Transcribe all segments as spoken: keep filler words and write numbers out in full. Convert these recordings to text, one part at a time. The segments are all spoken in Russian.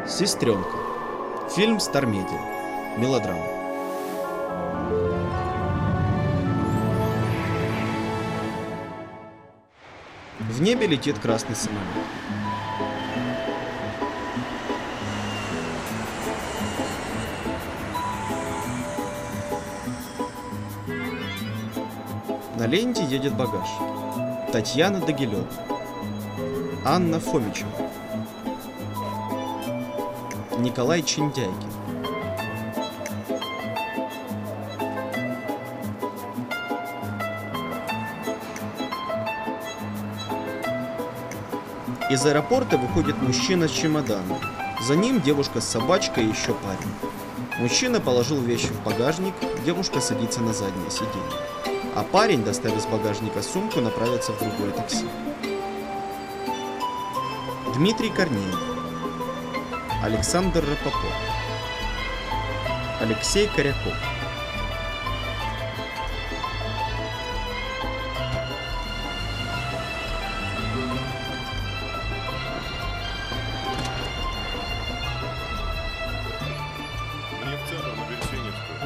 Сестренка. Фильм Стар Медиа. Мелодрама. В небе летит красный самолет. На ленте едет багаж. Татьяна Дагилева. Анна Фомичева. Николай Чиндяйкин. Из аэропорта выходит мужчина с чемоданом. За ним девушка с собачкой и еще парень. Мужчина положил вещи в багажник, девушка садится на заднее сиденье. А парень, достав из багажника сумку, направится в другое такси. Дмитрий Корнеев. Александр Рапопорт. Алексей Коряков. Мне в центр на Берсеневскую.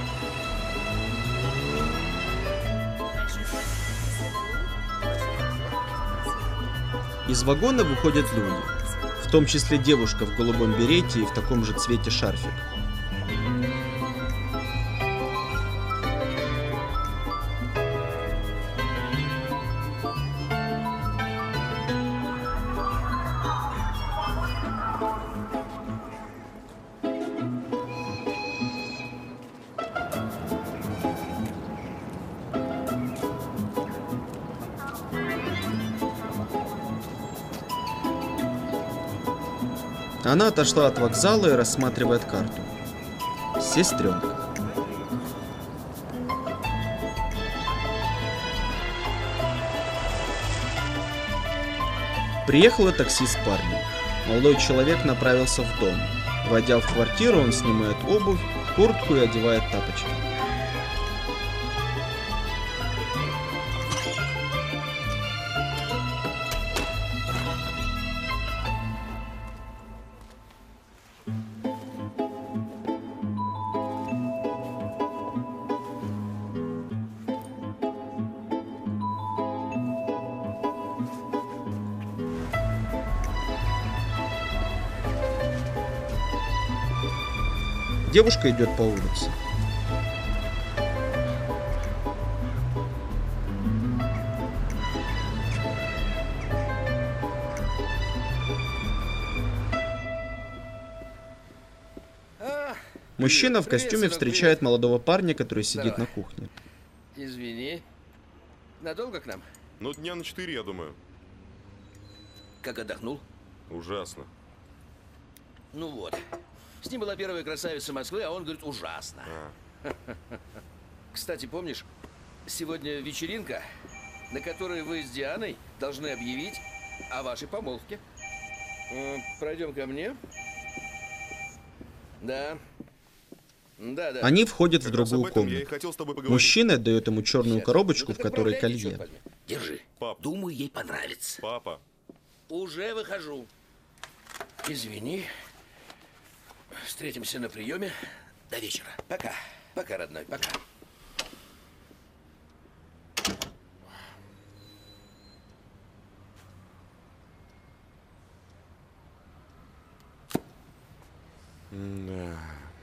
Из вагона выходят люди, в том числе девушка в голубом берете и в таком же цвете шарфик. Она отошла от вокзала и рассматривает карту. Сестренка. Приехало такси с парнем. Молодой человек направился в дом. Войдя в квартиру, он снимает обувь, куртку и одевает тапочки. Девушка идет по улице. Мужчина в костюме встречает молодого парня, который сидит на кухне. Извини. Надолго к нам? Ну, дня на четыре, я думаю. Как отдохнул? Ужасно. Ну вот. С ним была первая красавица Москвы, а он говорит, ужасно. А. Кстати, помнишь, сегодня вечеринка, на которой вы с Дианой должны объявить о вашей помолвке. Пройдем ко мне. Да. Да, да. Они входят Как в другую комнату. Мужчина дает ему черную Сейчас. коробочку, Ну, в так которой отправляйте, колье. черт возьми. Держи. Пап. Думаю, ей понравится. Папа. Уже выхожу. Извини. Встретимся на приеме. До вечера. Пока. Пока, родной, пока. Да.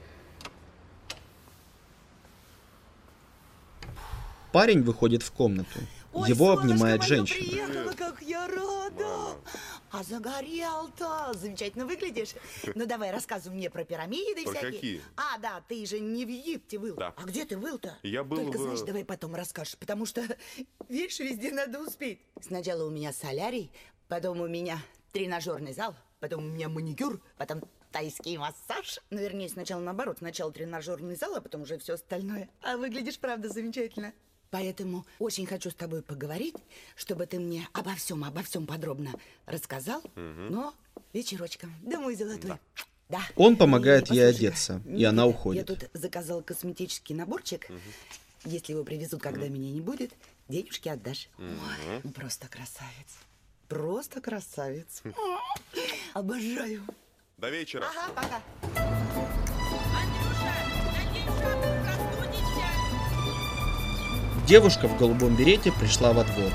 Парень выходит в комнату. Ой, Его солнышко обнимает моё, женщина. приехала, как я рада. А загорел-то. Замечательно выглядишь. Ну давай, рассказывай мне про пирамиды Про всякие. какие? А, да, ты же не в Египте был. Да. А где ты был-то? Я был Только, в- знаешь, давай потом расскажешь, потому что, видишь, везде надо успеть. Сначала у меня солярий, потом у меня тренажерный зал, потом у меня маникюр, потом тайский массаж. Ну, вернее, сначала наоборот. Сначала тренажерный зал, а потом уже все остальное. А выглядишь, правда, замечательно. Поэтому очень хочу с тобой поговорить, чтобы ты мне обо всем, обо всем подробно рассказал. Но вечерочком. Да, мой золотой. Да. Да. Он помогает И, ей послушай, одеться, и Никита, она уходит. Я тут заказал косметический наборчик. Угу. Если его привезут, когда угу. меня не будет, денежки отдашь. Угу. Ой, просто красавец. Просто красавец. Обожаю. До вечера. Ага, пока. Андрюша, надень шапку, простудишься. Девушка в голубом берете пришла во двор.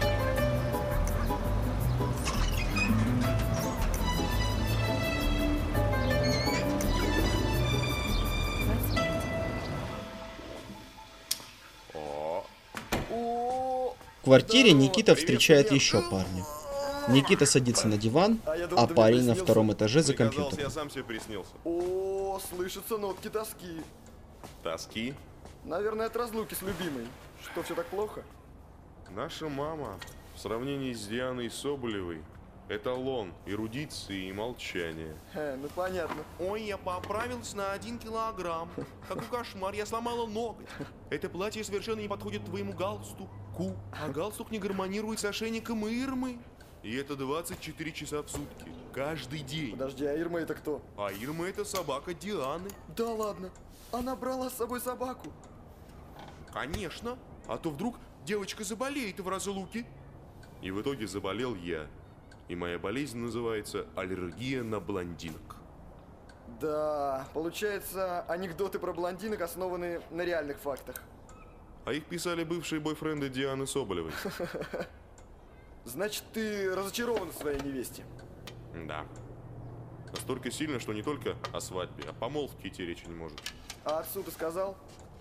О, В квартире Никита встречает еще парня. Никита садится на диван, А я думал, а ты мне парень на приснился. втором этаже за мне казалось, компьютером. я сам себе приснился. О, слышатся нотки тоски. Тоски. Наверное, от разлуки с любимой. Что, все так плохо? Наша мама в сравнении с Дианой Соболевой эталон эрудиции и молчания. Э, ну понятно. Ой, я поправилась на один килограмм. Какой кошмар, я сломала ноготь. Это платье совершенно не подходит твоему галстуку. А галстук не гармонирует с ошейником Ирмы. И это двадцать четыре часа в сутки. Каждый день. Подожди, а Ирма это кто? А Ирма это собака Дианы. Да ладно. Она брала с собой собаку. Конечно. А то вдруг девочка заболеет в разлуке. И в итоге заболел я. И моя болезнь называется аллергия на блондинок. Да, получается, анекдоты про блондинок основаны на реальных фактах. А их писали бывшие бойфренды Дианы Соболевой. Значит, ты разочарован в своей невесте. Да. Настолько сильно, что не только о свадьбе, о помолвке идти речи не может. А отцу ты сказал?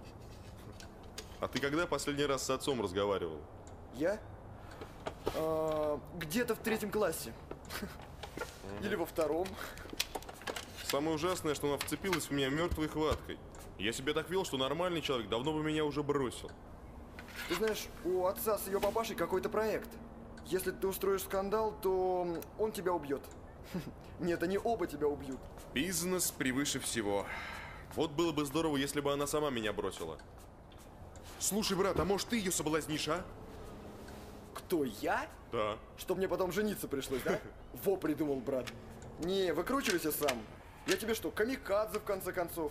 А ты когда последний раз с отцом разговаривал? Я? А, где-то в третьем классе. Или во втором. Самое ужасное, что она вцепилась в меня мертвой хваткой. Я себя так вел, что нормальный человек давно бы меня уже бросил. Ты знаешь, у отца с ее папашей какой-то проект. Если ты устроишь скандал, то он тебя убьет. Нет, они оба тебя убьют. Бизнес превыше всего. Вот было бы здорово, если бы она сама меня бросила. Слушай, брат, а может ты ее соблазнишь, а? Кто, я? Да. Что мне потом жениться пришлось, да? Во придумал, брат. Не, выкручивайся сам. Я тебе что, камикадзе в конце концов?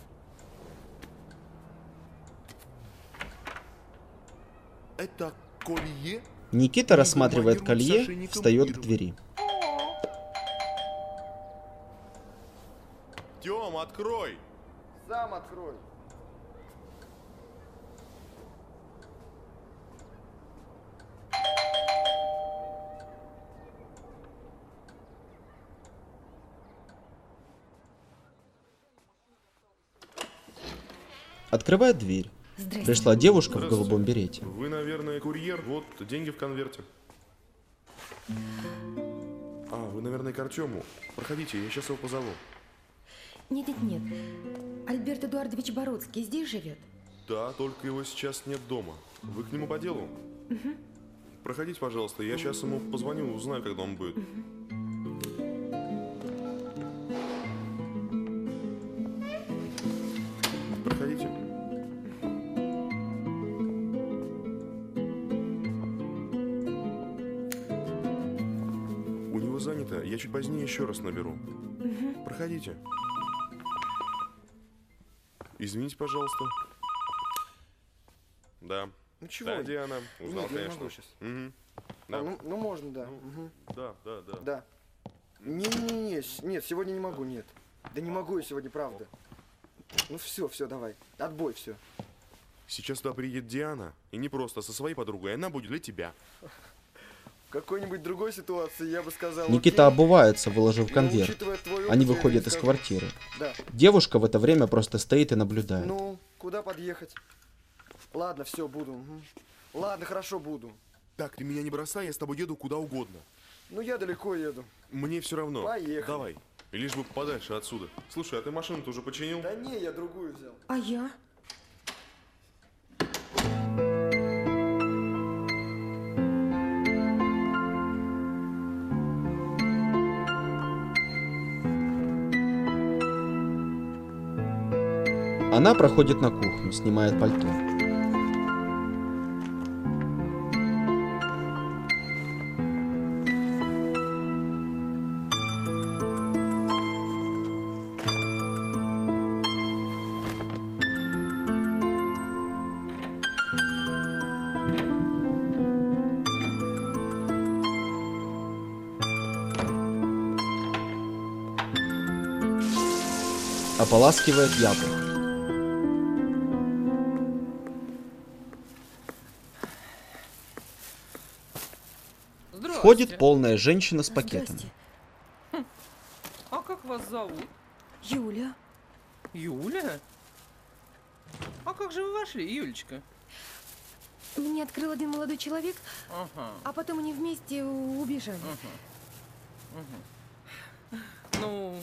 Это колье? Никита рассматривает колье, встает к двери. Тём, открой! Сам открой. Открывает дверь. Пришла девушка в голубом берете. Вы, наверное, курьер. Вот, деньги в конверте. А, вы, наверное, к Артему. Проходите, я сейчас его позову. Нет, нет, нет. Альберт Эдуардович Бородский здесь живет? Да, только его сейчас нет дома. Вы к нему по делу? Угу. Проходите, пожалуйста, я сейчас ему позвоню, узнаю, когда он будет. Угу. Проходите. У него занято, я чуть позднее еще раз наберу. Угу. Проходите. Извините, пожалуйста. Да. Ну чего? Да, Диана. Узнал, Нет, я не конечно. могу сейчас. Угу. Да. А, ну, ну можно, да. Мгм. Да, да, да. Да. Не-не-не, с- нет, сегодня не могу, нет. Да не могу я сегодня, правда. Ну все, все, давай. Отбой, все. Сейчас туда приедет Диана, и не просто со своей подругой, она будет для тебя. В какой-нибудь другой ситуации я бы сказал. Никита окей, обувается, выложив но конверт. учитывая твой опыт, Они я не выходят из скажу. квартиры. Да. Девушка в это время просто стоит и наблюдает. Ну, куда подъехать? Ладно, все, буду. Мгм. Ладно, хорошо, буду. Так, ты меня не бросай, я с тобой еду куда угодно. Ну, я далеко еду. Мне все равно. Поехали. Давай. И лишь бы подальше отсюда. Слушай, а ты машину-то уже починил? Да не, я другую взял. А я? Она проходит на кухню, снимает пальто. ополаскивает яблок. Входит полная женщина с пакетом. Здрасте. А как вас зовут? Юля. Юля? А как же вы вошли, Юлечка? Мне открыл один молодой человек, Ага. а потом они вместе убежали. Ну,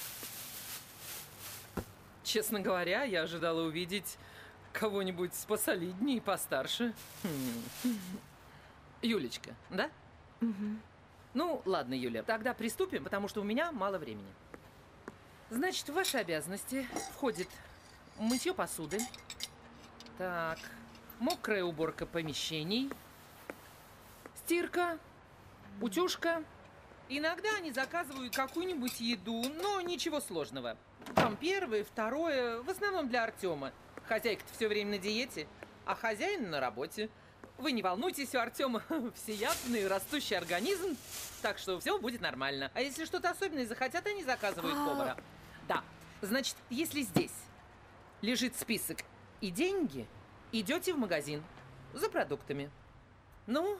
честно говоря, я ожидала увидеть кого-нибудь посолиднее и постарше. Хм. Юлечка, да? Ну, ладно, Юля, тогда приступим, потому что у меня мало времени. Значит, в ваши обязанности входит мытье посуды, так, мокрая уборка помещений, стирка, утюжка. Иногда они заказывают какую-нибудь еду, но ничего сложного. Там первое, второе, в основном для Артема. Хозяйка-то все время на диете, а хозяин на работе. Вы не волнуйтесь, у Артема всеядный растущий организм, так что все будет нормально. А если что-то особенное захотят, они заказывают повара. Да, значит, если здесь лежит список и деньги, идете в магазин за продуктами. Ну,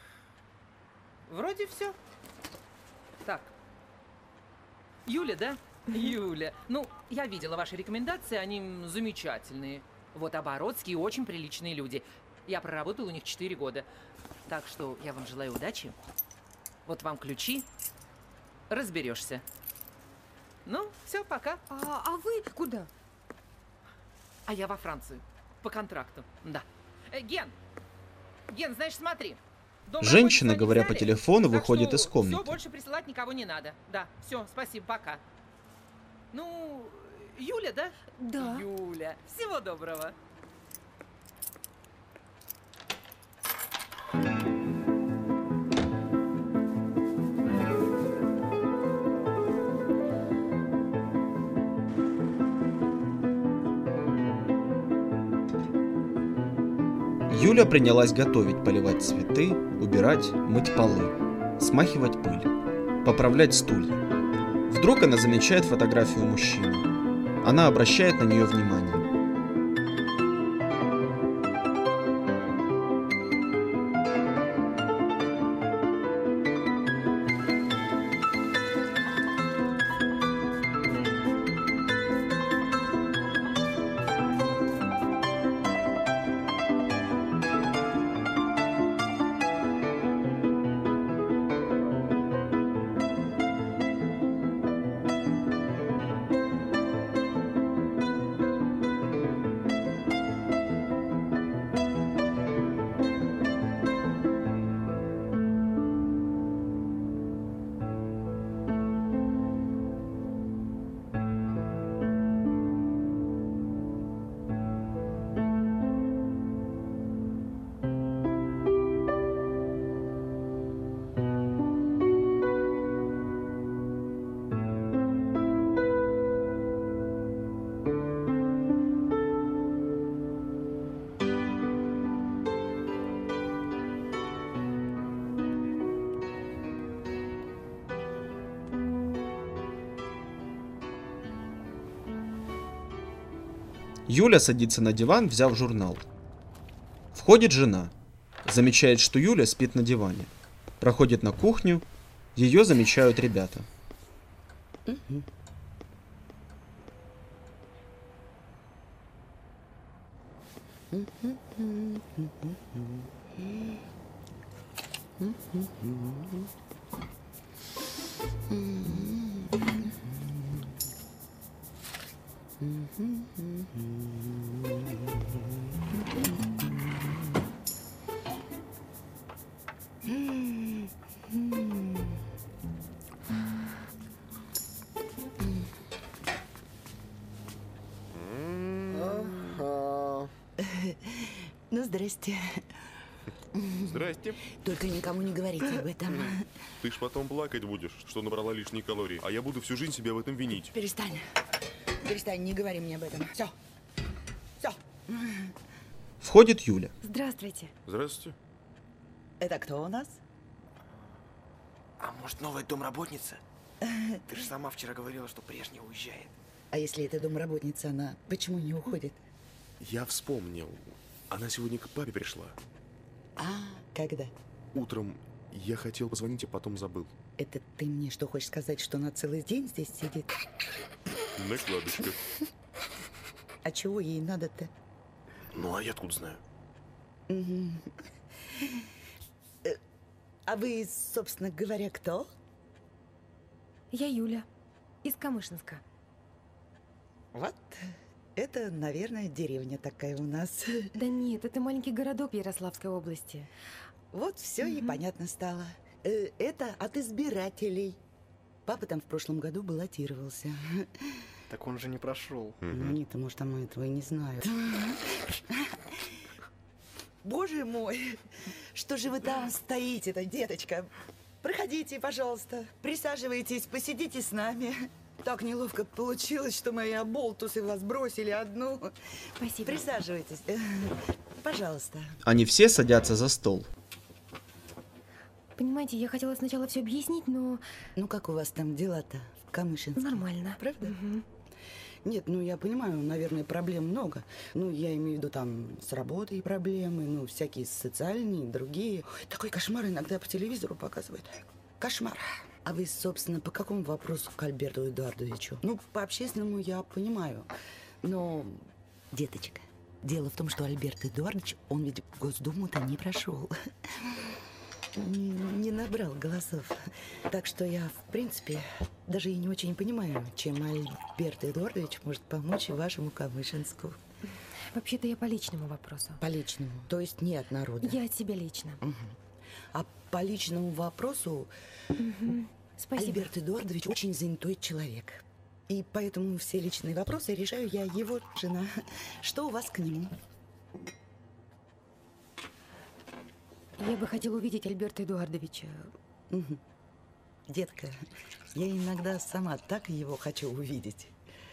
вроде все. Так. Юля, да? Юля. Ну, я видела ваши рекомендации, они замечательные. Вот Оборотские очень приличные люди. Я проработала у них четыре года. Так что я вам желаю удачи. Вот вам ключи. Разберешься. Ну, все, пока. А, а вы куда? А я во Францию. По контракту. Да. Э, Ген! Ген, знаешь, смотри. Дом Женщина, работницы говоря они по взяли, телефону, так выходит что из комнаты. Все, больше присылать никого не надо. Да, все, спасибо, пока. Ну, Юля, да? Да. Юля, всего доброго. Юля принялась готовить, поливать цветы, убирать, мыть полы, смахивать пыль, поправлять стулья. Вдруг она замечает фотографию мужчины. Она обращает на нее внимание. Юля садится на диван, взяв журнал. Входит жена. Замечает, что Юля спит на диване. Проходит на кухню. Ее замечают ребята. Ага. Ну, здрасте. Здрасте. Только никому не говорите об этом. Ты ж потом плакать будешь, что набрала лишние калории, а я буду всю жизнь себя в этом винить. Перестань. Перестань, не говори мне об этом. Все. Все. Входит Юля. Здравствуйте. Здравствуйте. Это кто у нас? А может, новая домработница? Ты же сама вчера говорила, что прежняя уезжает. А если это домработница, она почему не уходит? Я вспомнил. Она сегодня к папе пришла. А, когда? Утром я хотел позвонить, а потом забыл. Это ты мне что, хочешь сказать, что она целый день здесь сидит? Накладочка. А чего ей надо-то? Ну, а я откуда знаю? А вы, собственно говоря, кто? Я Юля, из Камышинска. Вот, это, наверное, деревня такая у нас. Да нет, это маленький городок Ярославской области. Вот все и понятно стало. Э, Это от избирателей. Папа там в прошлом году баллотировался. Так он же не прошел. Ну, они-то, может, там этого и не знают. Боже мой, что же вы там стоите-то, деточка? Проходите, пожалуйста, присаживайтесь, посидите с нами. Так неловко получилось, что мои оболтусы вас бросили одну. Спасибо. Присаживайтесь, Э, пожалуйста. Они все садятся за стол. Понимаете, я хотела сначала все объяснить, но Ну, как у вас там дела-то в Камышинске? нормально. Правда? Мгм. Нет, ну я понимаю, наверное, проблем много. Ну, я имею в виду там с работой проблемы, ну, всякие социальные, другие. Ой, такой кошмар иногда по телевизору показывают. Кошмар. А вы, собственно, по какому вопросу к Альберту Эдуардовичу? Ну, по общественному я понимаю. Но, деточка, дело в том, что Альберт Эдуардович, он ведь в Госдуму-то не прошел. Не набрал голосов. Так что я, в принципе, даже и не очень понимаю, чем Альберт Эдуардович может помочь вашему Камышинску. Вообще-то я по личному вопросу. По личному, то есть не от народа. Я от себя лично. А по личному вопросу Спасибо. Альберт Эдуардович очень занятой человек. И поэтому все личные вопросы решаю я, его жена. Что у вас к нему? Я бы хотела увидеть Альберта Эдуардовича. Мгм. Детка, я иногда сама так его хочу увидеть.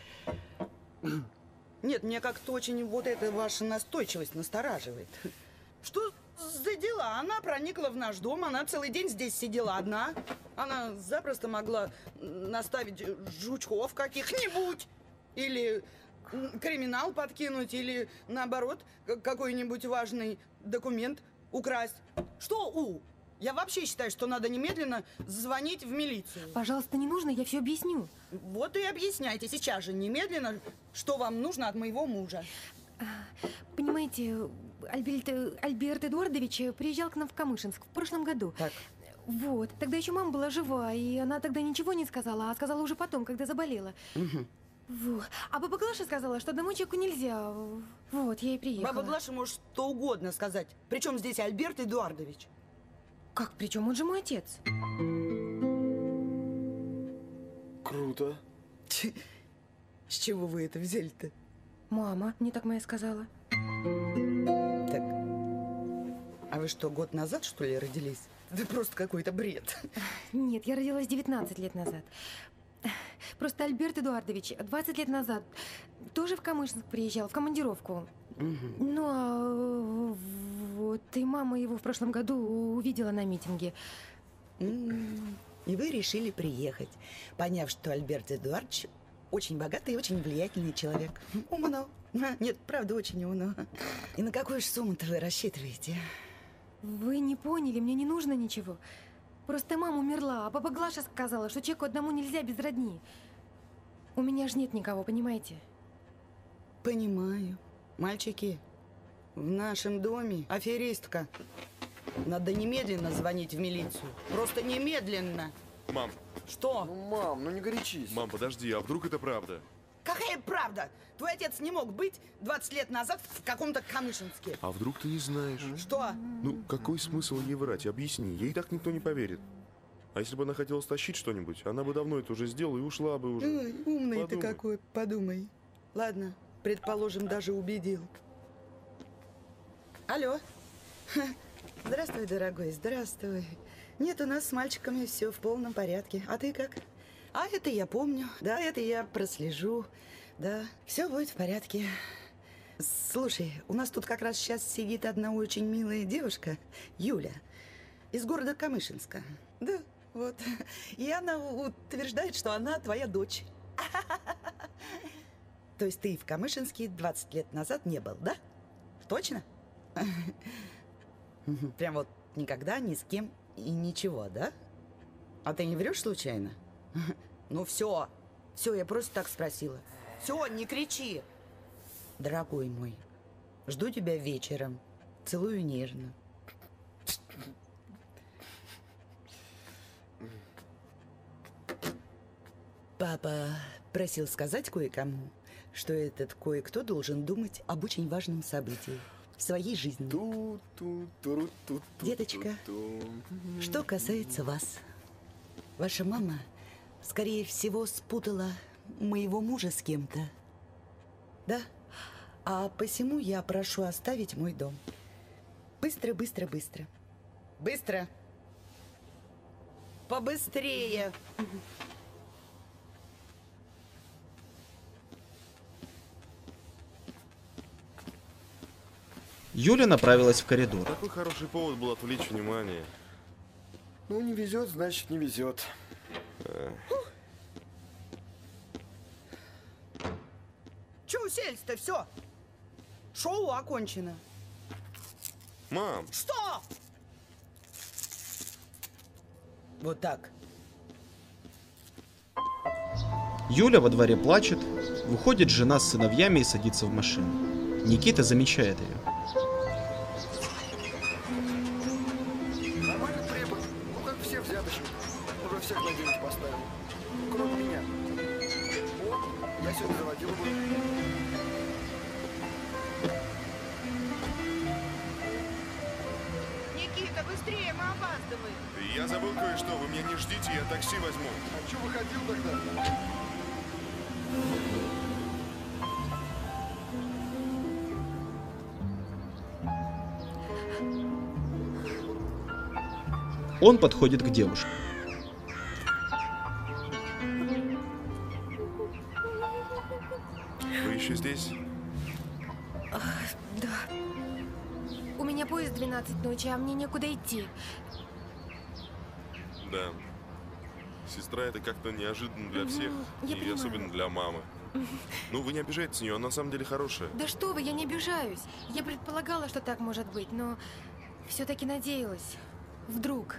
Нет, мне как-то очень вот эта ваша настойчивость настораживает. Что за дела? Она проникла в наш дом, она целый день здесь сидела одна. Она запросто могла наставить жучков каких-нибудь. Или м, криминал подкинуть, или наоборот, к- какой-нибудь важный документ украсть. Что у? Я вообще считаю, что надо немедленно звонить в милицию. Пожалуйста, не нужно, я все объясню. Вот и объясняйте сейчас же немедленно, что вам нужно от моего мужа. Понимаете, Альберт, Альберт Эдуардович приезжал к нам в Камышинск в прошлом году. Так. Вот, тогда еще мама была жива, и она тогда ничего не сказала, а сказала уже потом, когда заболела. Вот. А баба Глаша сказала, что домой человеку нельзя. Вот, я и приехала. Баба Глаша может что угодно сказать. Причем здесь Альберт Эдуардович? Как, причем он же мой отец. Круто. С чего вы это взяли-то? Мама, мне так моя сказала. Так, а вы что, год назад, что ли, родились? Да просто какой-то бред. Нет, я родилась девятнадцать лет назад. Просто Альберт Эдуардович двадцать лет назад тоже в Камышинск приезжал, в командировку. Ну, а вот и мама его в прошлом году увидела на митинге. М, И вы решили приехать, поняв, что Альберт Эдуардович очень богатый и очень влиятельный человек. Умно. Нет, правда, очень умно. И на какую же сумму-то вы рассчитываете? Вы не поняли, мне не нужно ничего. Просто мама умерла, а баба Глаша сказала, что человеку одному нельзя без родни. У меня же нет никого, понимаете? Понимаю. Мальчики, в нашем доме аферистка. Надо немедленно звонить в милицию. Просто немедленно. Мам, Что? Ну, мам, ну не горячись. мам, подожди, а вдруг это правда? Какая правда? Твой отец не мог быть двадцать лет назад в каком-то Камышинске. А вдруг ты не знаешь? Что? Ну, какой смысл ей врать? Объясни, ей так никто не поверит. А если бы она хотела стащить что-нибудь, она бы давно это уже сделала и ушла бы уже. Ой, умный ты Подумай. какой, подумай. Ладно, предположим, даже убедил. Алло. Ха, здравствуй, дорогой, здравствуй. Нет, у нас с мальчиками все в полном порядке. А ты как? А это я помню. Да, это я прослежу. Да, все будет в порядке. Слушай, у нас тут как раз сейчас сидит одна очень милая девушка, Юля, из города Камышинска. Да, вот. И она утверждает, что она твоя дочь. То есть ты в Камышинске двадцать лет назад не был, да? Точно? Прям вот никогда ни с кем и ничего, да? А ты не врешь случайно? Ну все, все, я просто так спросила. Все, не кричи. Дорогой мой, жду тебя вечером. Целую нежно. Папа просил сказать кое-кому, что этот кое-кто должен думать об очень важном событии в своей жизни. Деточка, что касается вас, ваша мама, скорее всего, спутала моего мужа с кем-то. Да? А посему я прошу оставить мой дом. Быстро, быстро, быстро. Быстро. Побыстрее. Юля направилась в коридор. Такой хороший повод был отвлечь внимание. Ну, не везет, значит, не везет. Че уселись-то? Все. Шоу окончено. Мам! Что? Вот так. Юля во дворе плачет, выходит жена с сыновьями и садится в машину. Никита замечает ее. Нормальный препод. Ну, как все взяточники. Уже всех на денег поставил. Кроме меня. Вот, я сегодня заводил бы. Никита, быстрее, мы опаздываем. Я забыл кое-что, вы меня не ждите, я такси возьму. А че выходил тогда? Он подходит к девушке. Вы еще здесь? Да. У меня поезд в двенадцать ночи, а мне некуда идти. Да. Сестра, это как-то неожиданно для всех. я И понимаю. особенно для мамы. Ну, вы не обижайтесь на нее, она на самом деле хорошая. Да что вы, я не обижаюсь. Я предполагала, что так может быть, но все-таки надеялась. Вдруг.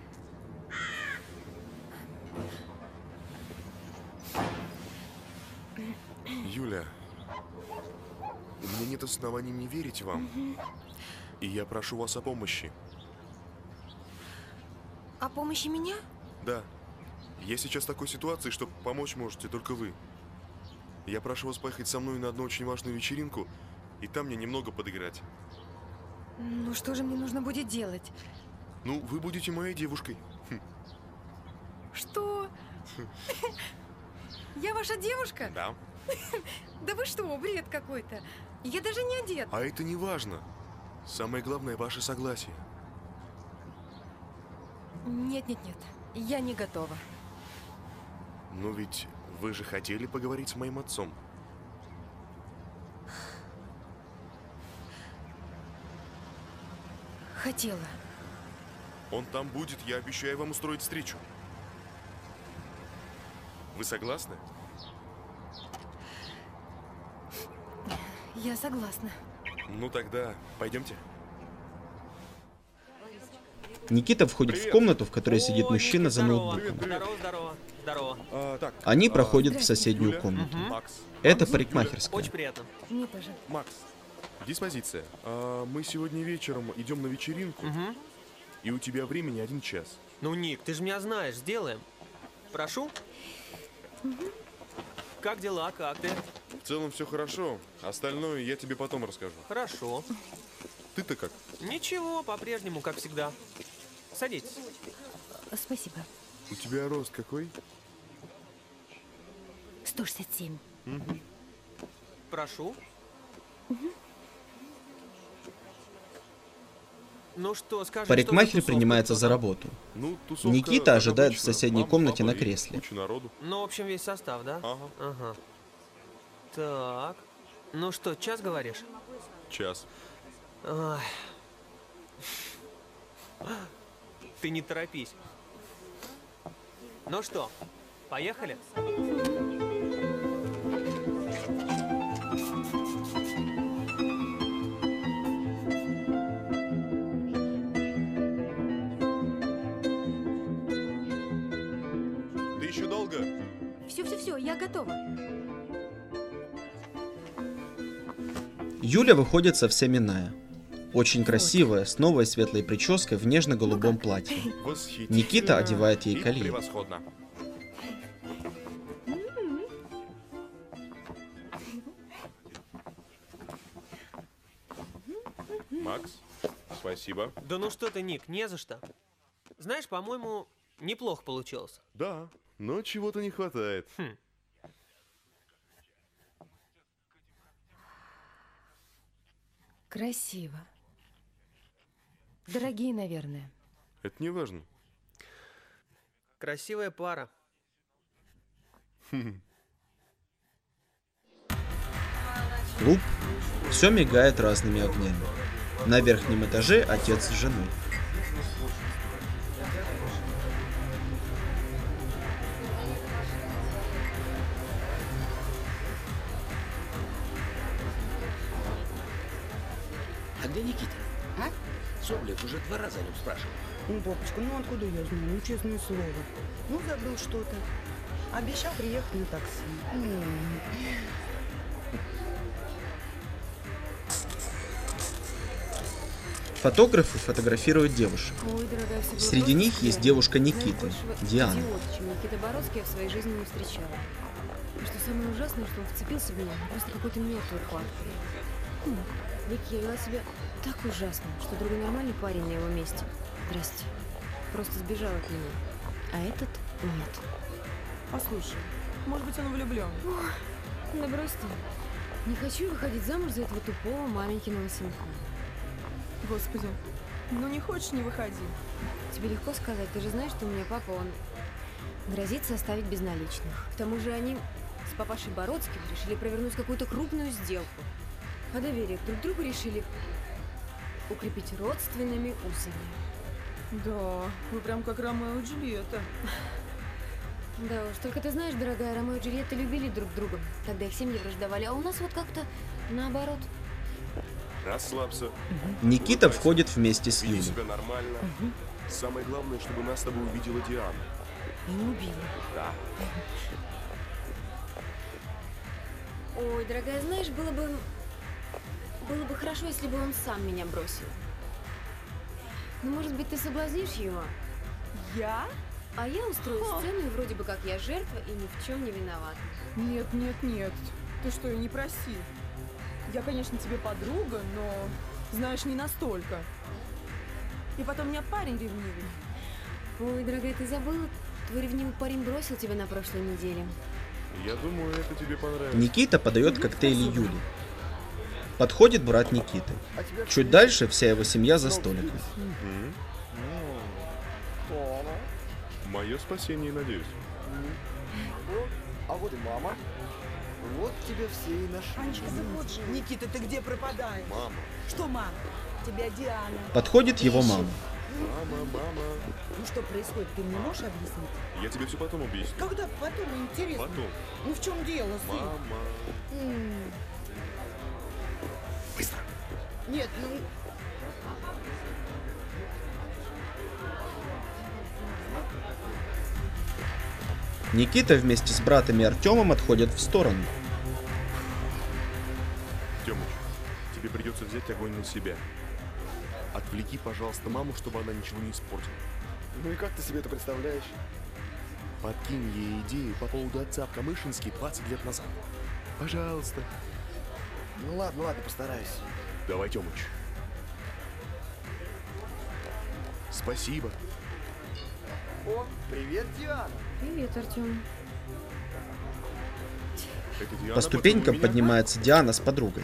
Юля, у меня нет оснований не верить вам. И я прошу вас о помощи. О помощи меня? Да. Я сейчас в такой ситуации, что помочь можете только вы. Я прошу вас поехать со мной на одну очень важную вечеринку, и там мне немного подыграть. Ну что же мне нужно будет делать? Ну, вы будете моей девушкой. Хм. Что? Я ваша девушка? Да. Да вы что, бред какой-то. Я даже не одет. А это не важно. Самое главное, ваше согласие. Нет, нет, нет. Я не готова. Но ведь вы же хотели поговорить с моим отцом. Хотела. Он там будет, я обещаю вам устроить встречу. Вы согласны? Я согласна. Ну тогда пойдемте. Никита входит в комнату, в которой сидит мужчина за ноутбуком. Здорово, здорово, здорово. А, так, Они а, проходят в соседнюю Юля, комнату. Макс. Это парикмахерская. Очень приятно. Мне тоже. Макс, диспозиция. А, мы сегодня вечером идем на вечеринку, Угу. и у тебя времени один час. Ну, Ник, ты же меня знаешь, сделаем. Прошу. Как дела, как ты? В целом все хорошо. Остальное я тебе потом расскажу. Хорошо. Ты-то как? Ничего, по-прежнему, как всегда. Садитесь. Спасибо. У тебя рост какой? сто шестьдесят семь. Прошу. Ну что, скажи, Парикмахер что за тусовка, принимается кто за там? работу. Ну, тусовка, Никита как ожидает в обычно. соседней Мама, комнате папа на и кресле. куча народу. Ну, в общем, весь состав, да? Ага, Ага. Так. Ну что, час говоришь? час. Ай. Ты не торопись. Ну что, поехали? Все-все-все, я готова. Юля выходит совсем иная. Очень красивая, с новой светлой прической в нежно-голубом платье. Восхитительно Никита одевает ей и колье. Превосходно. Макс, спасибо. Да ну что ты, Ник, не за что. Знаешь, по-моему, неплохо получилось. Да, но чего-то не хватает. Хм. Красиво. Дорогие, наверное. Это не важно. Красивая пара. Клуб. Все мигает разными огнями. На верхнем этаже отец с женой. А где Никита? А? Соболев уже два раза о нем спрашивал. Ну, папочка, ну откуда я знаю? Ну, честное слово. Ну, забыл что-то. Обещал приехать на такси. М. Фотографы фотографируют девушек. Ой, дорогая, все было Среди просто них есть здорово. девушка Знаешь, Никиты, большего Диана. идиота, чем Никита Бородский, я в своей жизни не встречала. И что самое ужасное, что он вцепился в меня просто какой-то мертвой хваткой. Хм, Ник, я вела себя так ужасно, что другой нормальный парень на его месте. Здрасте. Просто сбежал от меня. А этот нет. Послушай, может быть, он влюблен. Да брось ты. Не хочу выходить замуж за этого тупого маменькиного сынка. Господи, ну не хочешь, не выходи. Тебе легко сказать, ты же знаешь, что у меня папа, он грозится оставить без наличных. К тому же они с папашей Бородским решили провернуть какую-то крупную сделку. А доверие друг к другу решили укрепить родственными узами. Да, вы прям как Ромео и Джульетта. Да уж, только ты знаешь, дорогая, Ромео и Джульетта любили друг друга, когда их семьи враждовали, а у нас вот как-то наоборот. Расслабься. Никита входит вместе с Веди Юлей. себя нормально. Самое главное, чтобы нас с тобой увидела Диана. И не убила. Да. Ой, дорогая, знаешь, было бы... Было бы хорошо, если бы он сам меня бросил. Ну, может быть, ты соблазнишь его? Я? А я устрою О. сцену, и вроде бы как я жертва и ни в чем не виновата. Нет, нет, нет. Ты что, и не проси. Я, конечно, тебе подруга, но, знаешь, не настолько. И потом у меня парень ревнивый. Ой, дорогая, ты забыла? Твой ревнивый парень бросил тебя на прошлой неделе. Я думаю, это тебе понравится. Никита подает коктейли Юле. Подходит брат Никиты. А тебя Чуть дальше вся его семья за столиком. Мгм. Мое спасение, надеюсь. А вот и мама. Вот тебя все и нашли. Анечка, заходи. Никита, ты где пропадаешь? Мама, Что, мам? Тебя Диана. Подходит его мама. мама, мама. Ну что происходит, ты мне можешь объяснить? Я тебе все потом объясню. Когда потом, интересно. Потом. Ну в чем дело, сын? Мама. М. Быстро. Нет, ну... Никита вместе с братом и Артемом отходят в сторону. Тёмыч, тебе придется взять огонь на себя. Отвлеки, пожалуйста, маму, чтобы она ничего не испортила. Ну и как ты себе это представляешь? Подкинь ей идею по поводу отца в Камышинске двадцать лет назад. Пожалуйста. Ну ладно, ладно, постараюсь. Давай, Тёмыч. Спасибо. О, привет, Диана. Привет, Артем. Это Диана, По ступенькам поцелуй меня. поднимается Диана с подругой.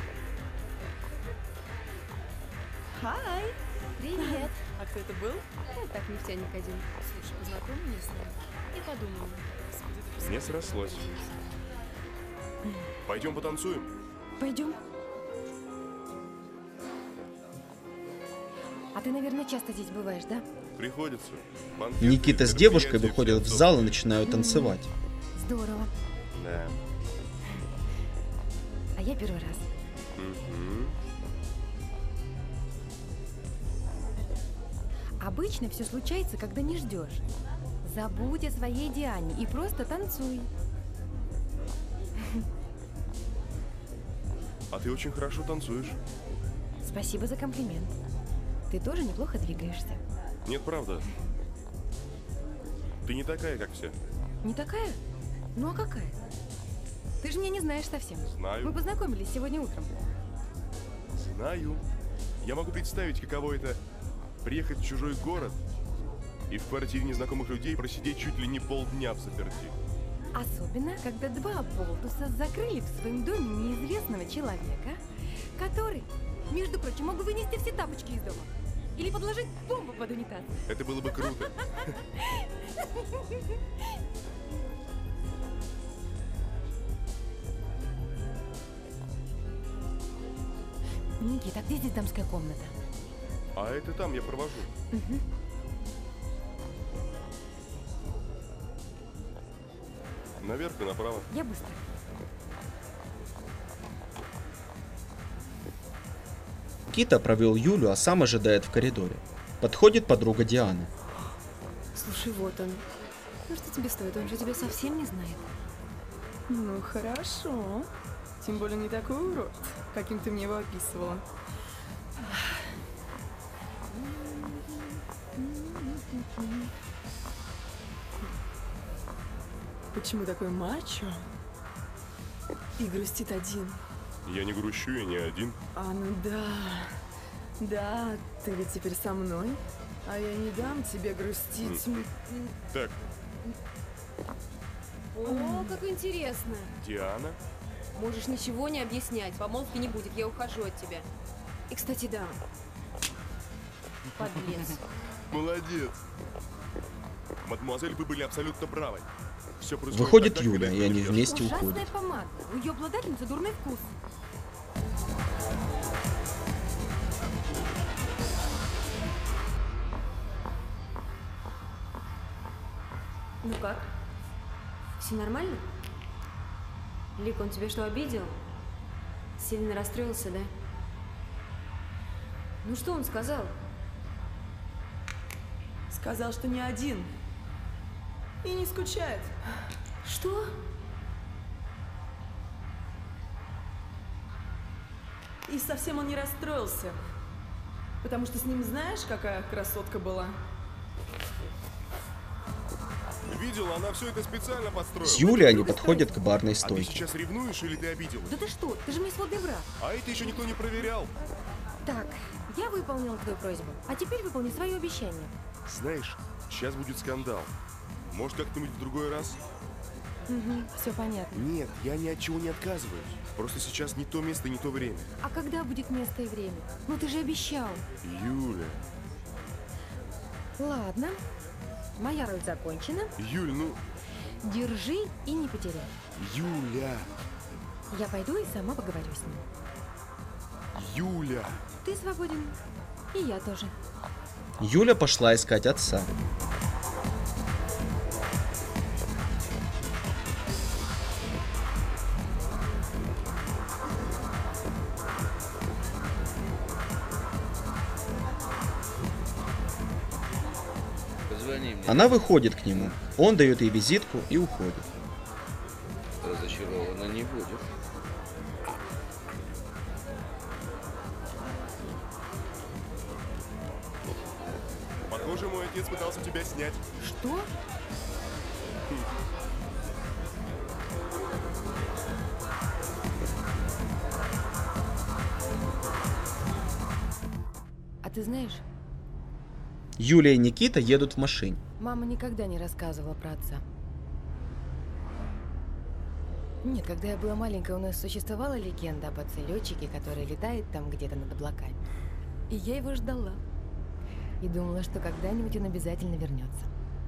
Хай! Привет. А кто это был? Я так нефтяник один. Слушай, познакомь меня с ним. И подумала. Не срослось. Пойдем потанцуем. Пойдем. А ты, наверное, часто здесь бываешь, да? Приходится. Банкеты, Никита с девушкой мероприятия, выходят в все зал и начинают танцевать. Здорово. Да. А я первый раз. Мгм. Обычно все случается, когда не ждешь. Забудь о своей Диане и просто танцуй. А ты очень хорошо танцуешь. Спасибо за комплимент. Ты тоже неплохо двигаешься. Нет, правда. Ты не такая, как все. Не такая? Ну а какая? Ты же меня не знаешь совсем. Знаю. Мы познакомились сегодня утром. Знаю. Я могу представить, каково это приехать в чужой город и в квартире незнакомых людей просидеть чуть ли не полдня в заперти. Особенно, когда два болтуса закрыли в своем доме неизвестного человека, который, между прочим, мог бы вынести все тапочки из дома. Или подложить бомбу под унитаз. Это было бы круто. Никита, а где здесь дамская комната? А это там я провожу. Угу. Наверх и направо. Я быстро. Никита провел Юлю, а сам ожидает в коридоре. Подходит подруга Дианы. Слушай, вот он. Ну что тебе стоит? Он же тебя совсем не знает. Ну, хорошо. Тем более не такой урод, каким ты мне его описывала. Почему такой мачо и грустит один? Я не грущу, я не один. А, ну да. Да, ты ведь теперь со мной, а я не дам тебе грустить. Mm. Так. О, как интересно. Диана? Можешь ничего не объяснять, помолвки не будет, я ухожу от тебя. И, кстати, да. Подлец. Молодец. Мадемуазель, вы были абсолютно правы. Все Выходит тогда, Юля, и они вместе Ужасная уходят. помада. У ее обладательницы дурной вкус. Ну как? Все нормально? Лик, он тебя что, обидел? Сильно расстроился, да? Ну что он сказал? Сказал, что не один. И не скучает. Что? И совсем он не расстроился. Потому что с ним знаешь, какая красотка была? Видела, она все это специально подстроила. С Юлей они подходят к барной А ты стойке. сейчас ревнуешь или ты обиделась? Да ты что? Ты же мне сводный брат. А это еще никто не проверял. Так, я выполнила твою просьбу, а теперь выполни свое обещание. Знаешь, сейчас будет скандал. Может, как-нибудь в другой раз? Угу, все понятно. Нет, я ни от чего не отказываюсь. Просто сейчас не то место, не то время. А когда будет место и время? Ну ты же обещал. Юля. Ладно, моя роль закончена. Юль, ну... Держи и не потеряй. Юля. Я пойду и сама поговорю с ним. Юля. Ты свободен. И я тоже. Юля пошла искать отца. Позвони мне. Она выходит к нему. Он дает ей визитку и уходит. Разочарована не будешь. Похоже, мой отец пытался тебя снять. Что? А ты знаешь, Юля и Никита едут в машине. мама никогда не рассказывала про отца. Нет, когда я была маленькая, у нас существовала легенда об отце-летчике, который летает там где-то над облаками. И я его ждала. И думала, что когда-нибудь он обязательно вернется.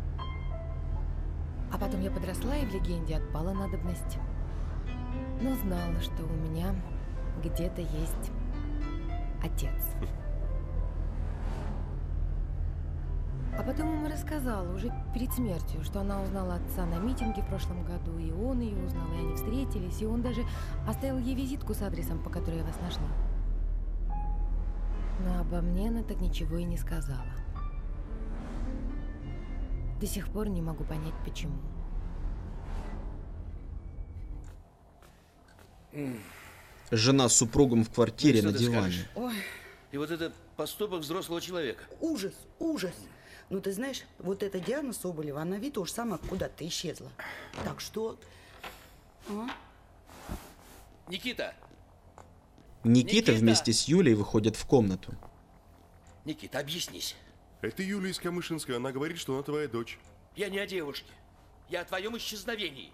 А потом я подросла и в легенде отпала надобность. Но знала, что у меня где-то есть отец. А потом мама рассказала уже перед смертью, что она узнала отца на митинге в прошлом году, и он ее узнал, и они встретились, и он даже оставил ей визитку с адресом, по которой я вас нашла. Но обо мне она так ничего и не сказала. До сих пор не могу понять, почему. Жена с супругом в квартире Ну, на что ты диване. скажешь? Ой, И вот это поступок взрослого человека. ужас, ужас. Ну, ты знаешь, вот эта Диана Соболева, она ведь тоже сама куда-то исчезла. Так что... А? Никита! Никита, Никита! вместе с Юлей выходят в комнату. Никита, объяснись. Это Юлия из Камышинска, она говорит, что она твоя дочь. Я не о девушке. Я о твоем исчезновении.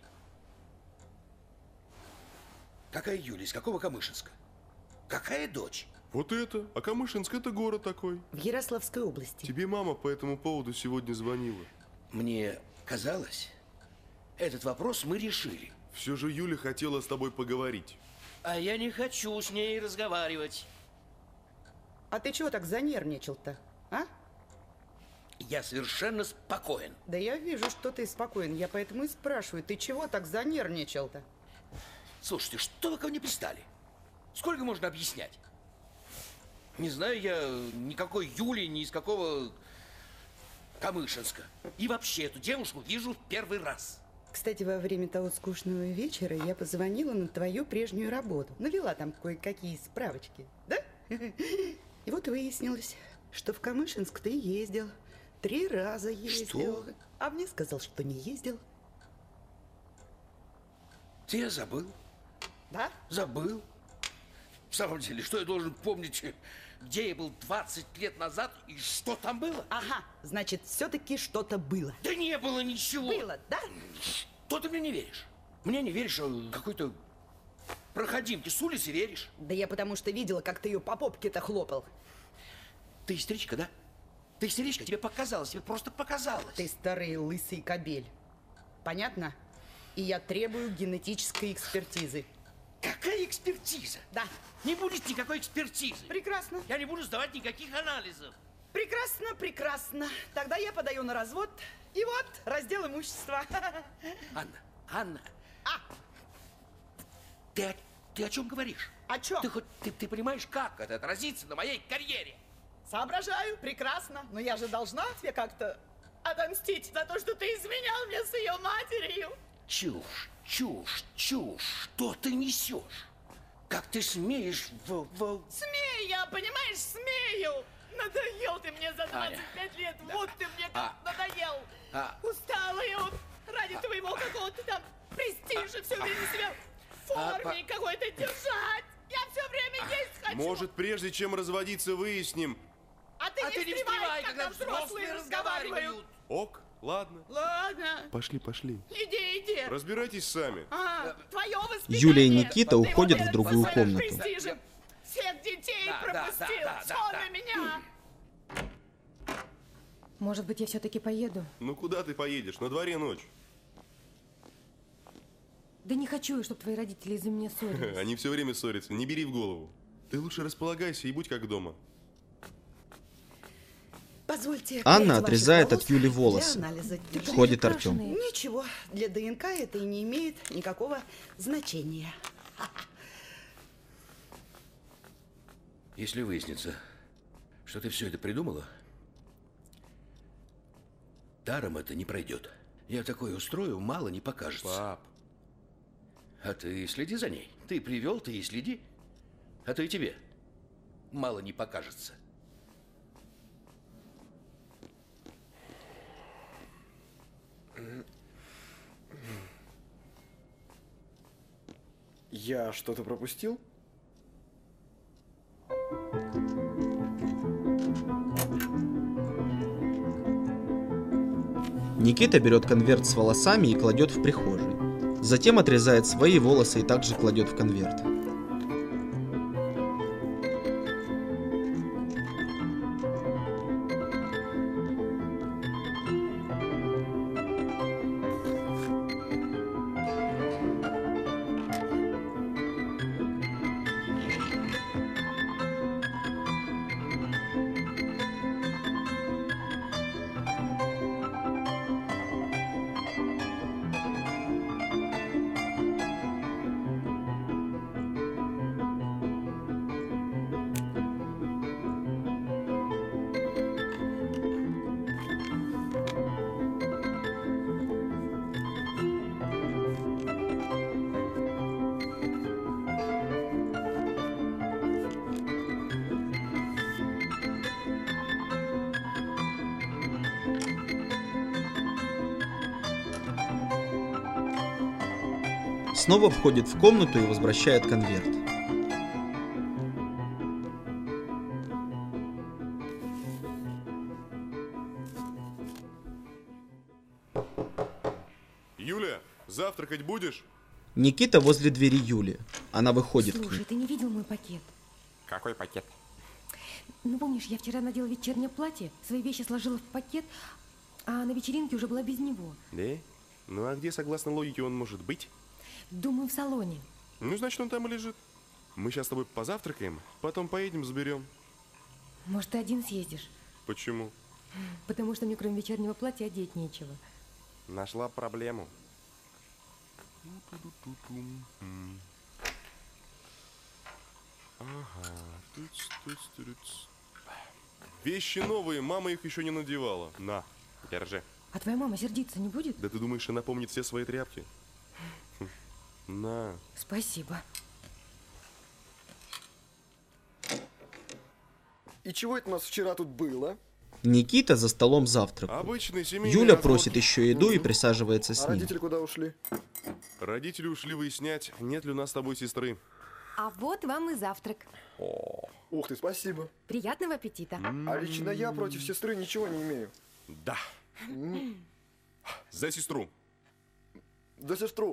Какая Юля? Из какого Камышинска? Какая дочь? Вот это. А Камышинск это город такой. В Ярославской области. Тебе мама по этому поводу сегодня звонила. Мне казалось, этот вопрос мы решили. Все же Юля хотела с тобой поговорить. А я не хочу с ней разговаривать. А ты чего так занервничал-то, а? Я совершенно спокоен. Да я вижу, что ты спокоен. Я поэтому и спрашиваю, ты чего так занервничал-то? Слушайте, что вы ко мне пристали? Сколько можно объяснять? Не знаю я никакой Юли, ни из какого Камышинска. И вообще эту девушку вижу в первый раз. Кстати, во время того скучного вечера я позвонила на твою прежнюю работу. Навела там кое-какие справочки, да? И вот выяснилось, что в Камышинск ты ездил. Три раза ездил. Что? А мне сказал, что не ездил. Ты я забыл. Да? Забыл. В самом деле, что я должен помнить, где я был двадцать лет назад и что там было? Ага, значит, все-таки что-то было. Да не было ничего. Было, да? Что ты мне не веришь? Мне не веришь, а какой-то проходимке с улицы веришь? Да я потому что видела, как ты ее по попке-то хлопал. Ты истеричка, да? Ты истеричка? Тебе показалось, тебе просто показалось. Ты старый лысый кобель. Понятно? И я требую генетической экспертизы. Какая экспертиза? Да. Не будет никакой экспертизы. Прекрасно. Я не буду сдавать никаких анализов. Прекрасно, прекрасно. Тогда я подаю на развод. И вот раздел имущества. Анна, Анна. А? Ты, о- ты о чем говоришь? О чем? Ты хоть ты, ты понимаешь, как это отразится на моей карьере? Соображаю, прекрасно. Но я же должна тебе как-то отомстить за то, что ты изменял мне с ее матерью. Чушь, чушь, чушь. Что ты несешь? Как ты смеешь в... в... Смею я, понимаешь, смею. Надоел ты мне за двадцать пять лет. Да. Вот ты мне как А. надоел. А. Устала я вот ради твоего какого-то там престижа все время себя в А, форме по- какой-то держать. Я все время есть хочу. Может, прежде чем разводиться, выясним. А ты А не ты не встревай, встревай, когда когда взрослые разговаривают. Ок, ладно. Ладно, Пошли, пошли. иди, иди. Разбирайтесь сами. А, твое воспитание. Юлия и Никита Ты уходят вот в другую по своим комнату. престижам всех детей Да, да, пропустил. да, да, да, Вон да. на меня. Может быть, я все-таки поеду? Ну куда ты поедешь? На дворе ночь. Да не хочу, чтобы твои родители из-за меня ссорились. Они все время ссорятся. Не бери в голову. Ты лучше располагайся и будь как дома. Позвольте. Анна прядь отрезает ваших от Юли волос волосы. для анализа. Входит Артем. Ничего, для ДНК это и не имеет никакого значения. Если выяснится, что ты все это придумала, даром это не пройдет. Я такое устрою, мало не покажется. Пап. А ты следи за ней. Ты привел, ты и следи. А то и тебе мало не покажется. Я что-то пропустил? Никита берет конверт с волосами и кладет в прихожей. Затем отрезает свои волосы и также кладет в конверт. снова входит в комнату и возвращает конверт. Юля, завтракать будешь? Никита возле двери Юли. Она выходит к Слушай, ней. ты не видел мой пакет? Какой пакет? Ну, помнишь, я вчера надела вечернее платье, свои вещи сложила в пакет, а на вечеринке уже была без него. Да? Ну а где, согласно логике, он может быть? Думаю, в салоне. Ну, значит, он там и лежит. Мы сейчас с тобой позавтракаем, потом поедем, заберем. Может, ты один съездишь? Почему? Потому что мне кроме вечернего платья одеть нечего. Нашла проблему. Ага. Вещи новые, мама их еще не надевала. На, держи. А твоя мама сердиться не будет? Да ты думаешь, она помнит все свои тряпки? На. Спасибо. И чего это у нас вчера тут было? Никита за столом завтракает. Обычный семейный Юля разбор. просит еще еду и присаживается с А ним. родители куда ушли? Родители ушли выяснять, нет ли у нас с тобой сестры. А вот вам и завтрак. Ух ты, спасибо. Приятного аппетита. А лично я против сестры ничего не имею. Да. За сестру. За сестру.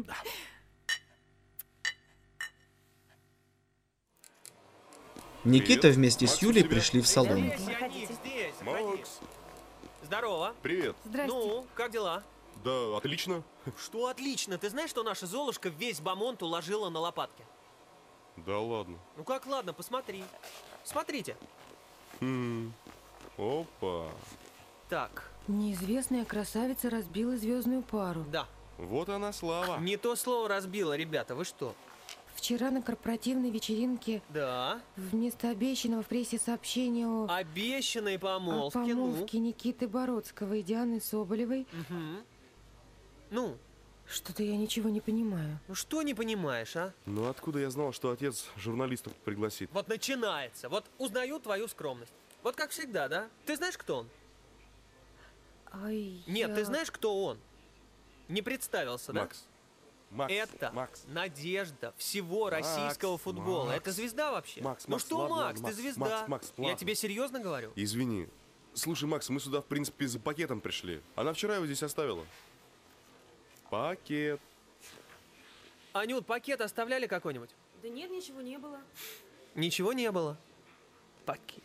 Никита Привет. вместе с Макс, Юлей у тебя? пришли в салон. Здесь, Яник, здесь, заходи. Макс, Здорово. привет. Здрасте. Ну, как дела? Да, отлично. Что отлично. Ты знаешь, что наша Золушка весь бамонт уложила на лопатки? Да ладно. Ну как, ладно, посмотри. Смотрите. Хм. Опа. Так, Неизвестная красавица разбила звездную пару. да. Вот она слава. Не то слово разбила, ребята, вы что? Вчера на корпоративной вечеринке Да. вместо обещанного в прессе сообщения о, Обещанной о помолвке. помолвке Никиты Бородского и Дианы Соболевой, Ну. Мгм. Ну, что-то я ничего не понимаю. ну что не понимаешь, а? Ну откуда я знал, что отец журналистов пригласит? Вот начинается. Вот узнаю твою скромность. Вот как всегда, да? Ты знаешь, кто он? Ай, Нет, я- ты знаешь, кто он? Не представился, да? Макс. Макс. Это Макс. надежда всего Макс, российского футбола. Макс. Это звезда вообще. Макс, ну Макс, что, ладно, Макс, ладно, ты Макс, звезда. Макс, Макс, Я ладно. тебе серьезно говорю. Извини. Слушай, Макс, мы сюда, в принципе, за пакетом пришли. Она вчера его здесь оставила. Пакет. Анют, пакет оставляли какой-нибудь? Да нет, ничего не было. Ничего не было. Пакет.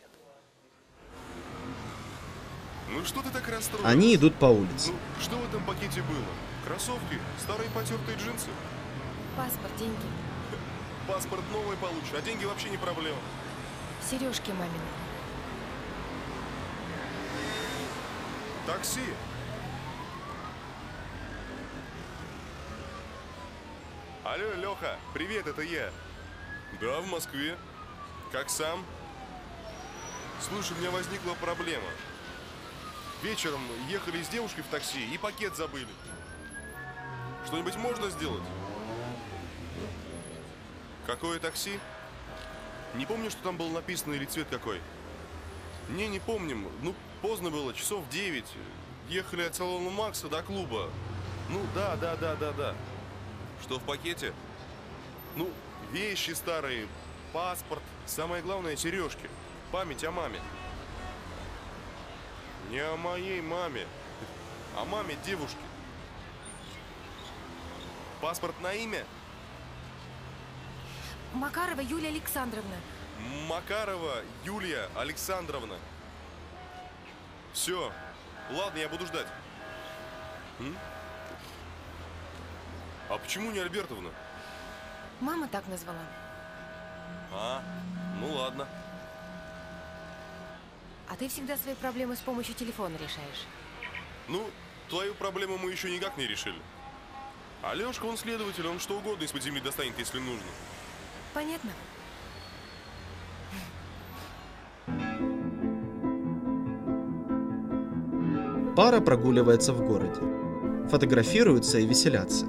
Ну что ты так расстроилась? Они идут по улице. Ну, что в этом пакете было? Кроссовки, старые потертые джинсы. Паспорт, деньги, Паспорт новый получишь, а деньги вообще не проблема. сережки мамины. Такси. Алло, Леха, привет, это я. Да, в Москве. Как сам? Слушай, у меня возникла проблема. Вечером ехали с девушкой в такси и пакет забыли. Что-нибудь можно сделать? Какое такси? Не помню, что там было написано или цвет какой. Не, не помним. Ну, поздно было, часов девять. Ехали от салона Макса до клуба. Ну, да, да, да, да, да. Что в пакете? Ну, вещи старые, паспорт. Самое главное, сережки. Память о маме. Не о моей маме, о маме девушки. Паспорт на имя? Макарова Юлия Александровна. Макарова Юлия Александровна. Все. Ладно, я буду ждать. М? А почему не Альбертовна? Мама так назвала. А, ну ладно. А ты всегда свои проблемы с помощью телефона решаешь. Ну, твою проблему мы еще никак не решили. Алешка, он следователь, он что угодно из-под земли достанет, если нужно. Понятно? Пара прогуливается в городе. Фотографируются и веселятся.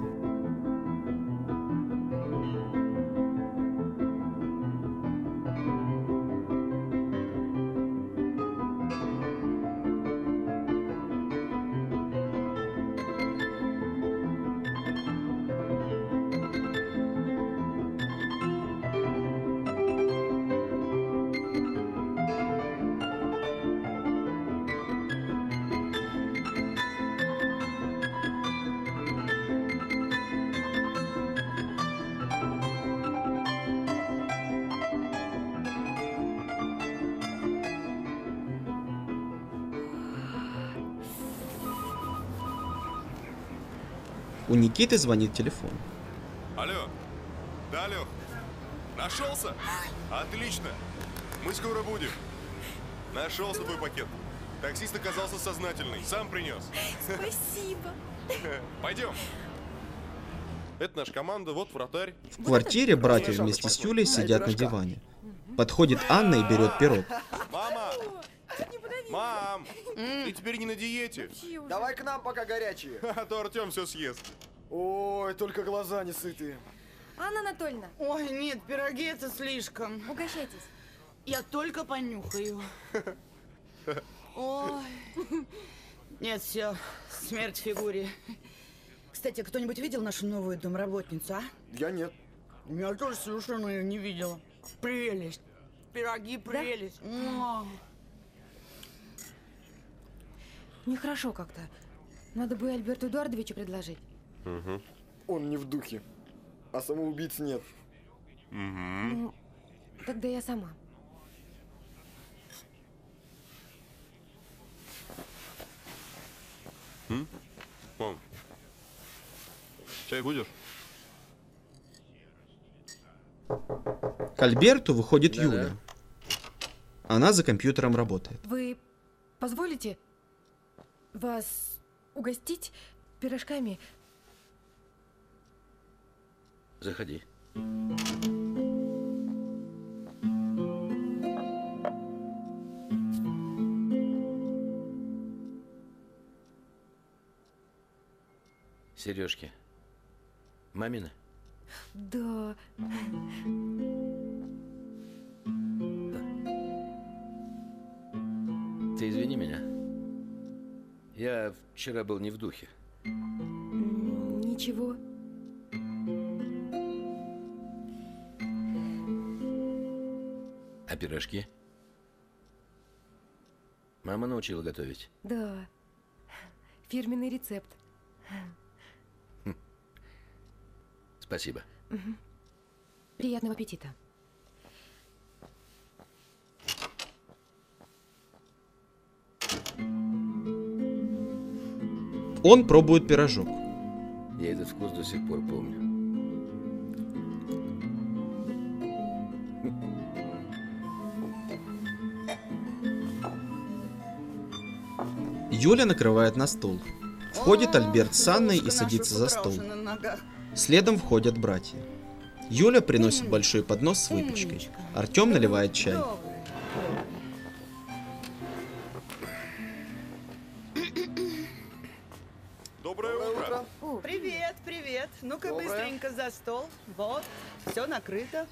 У Никиты звонит телефон. Алло. Да, Лех. Нашелся? Отлично. Мы скоро будем. Нашелся твой пакет. Таксист оказался сознательный. Сам принес. Спасибо. Пойдем. Это наша команда, вот вратарь. В квартире братья вместе с Юлей сидят на диване. Подходит Анна и берет пирог. Мама! Мам! Ты теперь не на диете. Давай к нам, пока горячие. А то Артем все съест. Ой, только глаза не сытые. Анна Анатольевна. Ой, нет, пироги это слишком. Угощайтесь. Я только понюхаю. Ой. Нет, все, смерть фигуре. Кстати, кто-нибудь видел нашу новую домработницу, а? Я нет. Я тоже совершенно ее не видела. Прелесть. Пироги прелесть. Да? Нехорошо как-то. Надо бы Альберту Эдуардовичу предложить. Угу. Он не в духе. А самоубийц нет. Угу. Ну, тогда я сама. М? Мам, чай будешь? К Альберту выходит Да-да. Юля. Она за компьютером работает. Вы позволите вас угостить пирожками? Заходи. Сережки. Мамина? Да. Ты извини меня. Я вчера был не в духе. М, Ничего. А пирожки? Мама научила готовить. Да. Фирменный рецепт. Спасибо. Мгм. Приятного аппетита. Он пробует пирожок. Я этот вкус до сих пор помню. Юля накрывает на стол. Входит Альберт с Анной и садится за стол. Следом входят братья. Юля приносит большой поднос с выпечкой. Артем наливает чай. Доброе утро. Привет, привет. Ну-ка Доброе. быстренько за стол. Вот, все накрыто.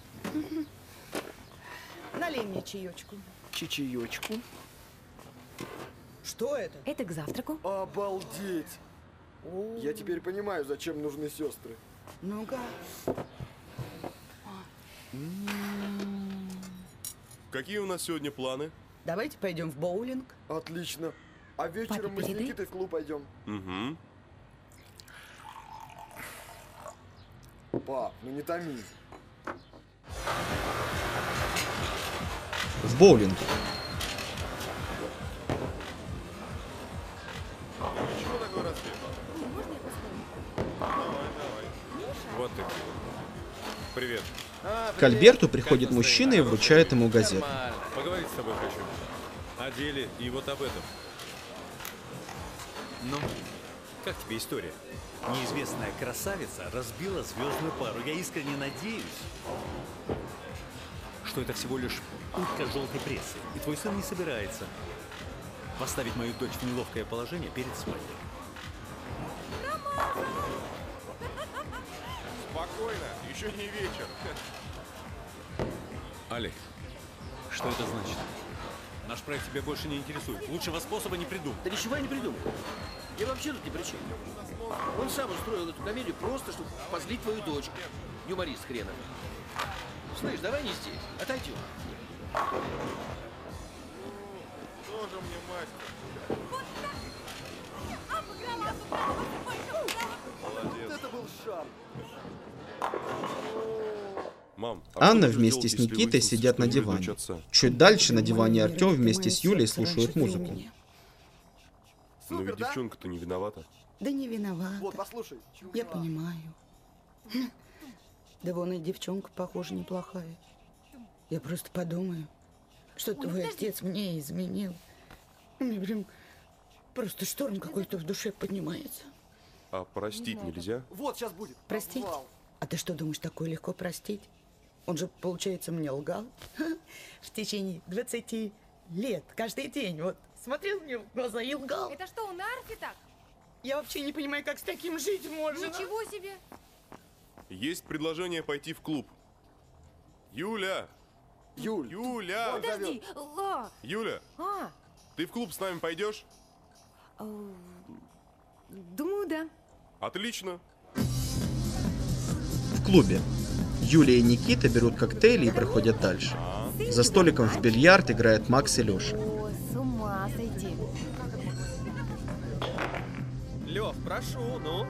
Налей мне чаечку. Чечаечку. Что это? Это к завтраку. Обалдеть! Я теперь понимаю, зачем нужны сестры. Ну-ка. Какие у нас сегодня планы? Давайте пойдем в боулинг. Отлично. А вечером мы с передай. Никитой в клуб пойдем. Угу. Пап, ну не томи. В боулинг. Чего такой распев? Давай, давай. Вот ты. Привет. К Альберту приходит мужчина и вручает ему газету. Поговорить с тобой хочу. О деле и вот об этом. Ну, как тебе история? Неизвестная красавица разбила звездную пару. Я искренне надеюсь, что это всего лишь утка желтой прессы. И твой сын не собирается поставить мою дочь в неловкое положение перед свадьбой. Спокойно, еще не вечер. Али, что это значит? Наш проект тебя больше не интересует. Лучшего способа не придумал. Да ничего я не придумал. Я вообще тут ни при чем. Он сам устроил эту комедию просто, чтобы позлить твою дочь. Юморист хренов. Слышь, давай не здесь. Отойдем. Тоже мне мастер. Молодец. Это был шар. Мам, а Анна что ты вместе сделал, с если Никитой выяснится, сидят что на Юля диване. дочь отца? Чуть дальше на диване Артем вместе с Юлей слушают музыку. Но ведь девчонка-то не виновата. Да не виновата. Вот, послушай. Я понимаю. Да вон и девчонка, похоже, неплохая. Я просто подумаю, что твой отец мне изменил. У меня прям просто шторм какой-то в душе поднимается. А простить нельзя? Вот, сейчас будет. Простить? Обвал. А ты что, думаешь, такое легко простить? Он же, получается, мне лгал в течение двадцати лет, каждый день. Вот смотрел мне в глаза и лгал. Это что, на арфе так? Я вообще не понимаю, как с таким жить можно. Ничего себе! Есть предложение пойти в клуб. Юля! Юль. Юля! Подожди, Ла! Юля, А, ты в клуб с нами пойдешь? э, думаю, да. Отлично. В клубе Юлия и Никита берут коктейли и проходят дальше. За столиком в бильярд играют Макс и Леша. О, с ума сойти. Лев, прошу, ну.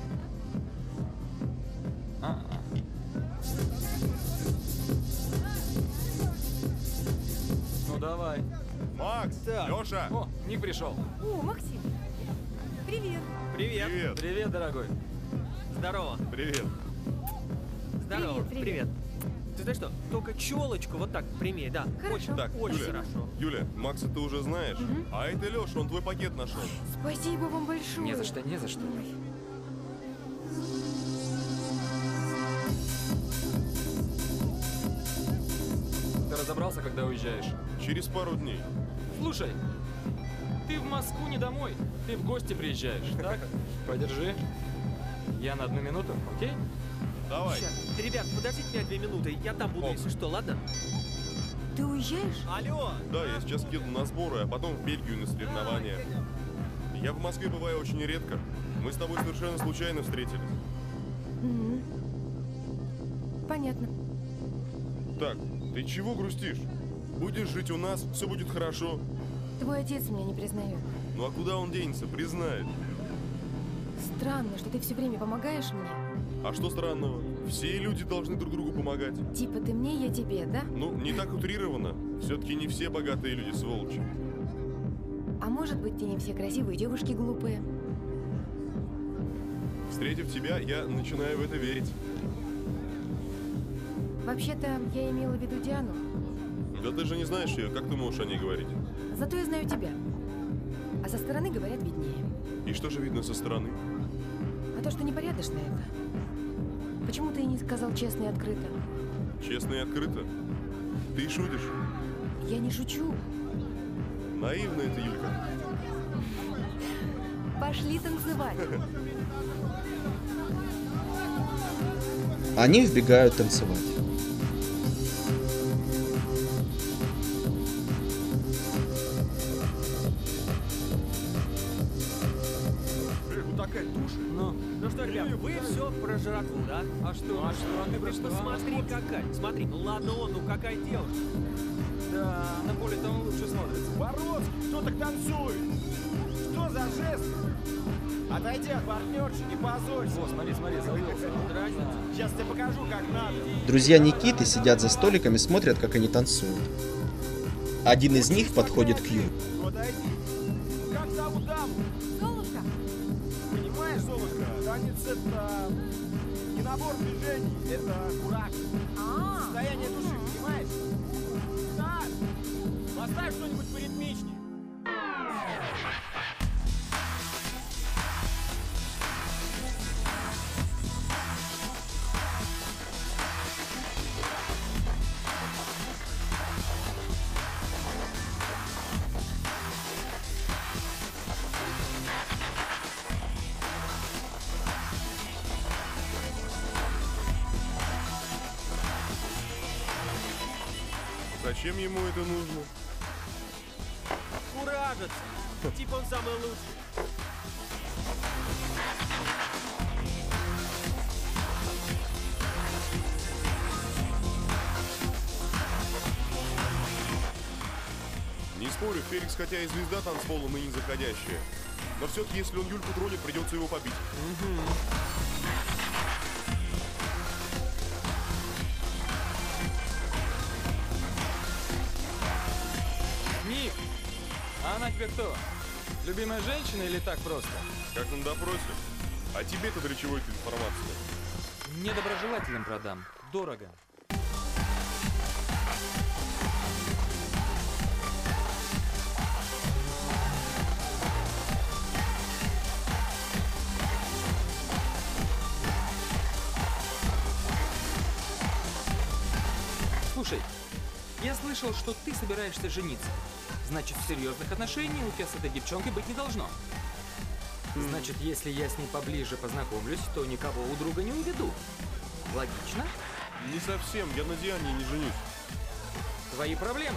Ну давай. Макс, Так. Леша. О, Ник пришел. О, Максим. Привет. Привет. Привет. Привет, дорогой. Здорово. Привет. Здорово. Привет, привет. Ты знаешь что, только челочку вот так прямее, да. Хорошо. Очень, Так, очень Юля. хорошо. Юля, Макса ты уже знаешь, а это Леша, он твой пакет нашел. Спасибо вам большое. Не за что, не за что. Ты разобрался, когда уезжаешь? Через пару дней. Слушай, ты в Москву не домой, ты в гости приезжаешь, так? Подержи. Я на одну минуту, окей? Давай. Ща. Ребят, подождите меня две минуты, я там буду, Ок. если что, ладно? Ты уезжаешь? Алло! Да, я сейчас еду на сборы, а потом в Бельгию на соревнования. Я в Москве бываю очень редко. Мы с тобой совершенно случайно встретились. Мгм. Понятно. Так, ты чего грустишь? Будешь жить у нас, все будет хорошо. Твой отец меня не признает. Ну а куда он денется, признает. Странно, что ты все время помогаешь мне. А что странного? Все люди должны друг другу помогать. Типа ты мне, я тебе, да? Ну, не так утрированно. Все-таки не все богатые люди сволочи. А может быть, и не все красивые девушки глупые. Встретив тебя, я начинаю в это верить. Вообще-то, я имела в виду Диану. Да ты же не знаешь ее, как ты можешь о ней говорить? Зато я знаю тебя. А со стороны, говорят, виднее. И что же видно со стороны? А то, что непорядочно это. Почему ты не сказал честно и открыто? Честно и открыто? Ты шутишь? Я не шучу. Наивно это, Юлька. Пошли танцевать. Они вбегают танцевать. Такая туша. Ну, ну что, ребят, вы все про жратву, да? А что? Ну, а что? А ты про ты что? посмотри, какая. Смотри, ну ладно он, ну какая девушка. Да, на поле там лучше смотрится. Боровский, кто так танцует? Что за жест? Отойди от партнерши, не позорься. О, смотри, смотри, завелся. Сейчас тебе покажу, как надо. Друзья Никиты сидят за столиком и смотрят, как они танцуют. Один из них подходит к Ю. Ну, отойди. Как зовут даму? Золушка. Понимаешь, Золушка, танец это не набор движений, это кураж. А, Состояние души, понимаешь? Так, поставь что-нибудь поритмичнее. Зачем ему это нужно? Куражится. Типа он самый лучший. Не спорю, Феликс хотя и звезда танцпола ныне заходящая. Но все-таки, если он Юльку тронет, придется его побить. Ник, а она тебе кто? Любимая женщина или так просто? Как на допросе? А тебе-то для чего эта информация? Недоброжелателям продам. Дорого. Слушай, я слышал, что ты собираешься жениться. Значит, в серьезных отношениях у тебя с этой девчонкой быть не должно. Значит, если я с ней поближе познакомлюсь, то никого у друга не уведу. Логично? Не совсем, я на Диане не женюсь. Твои проблемы.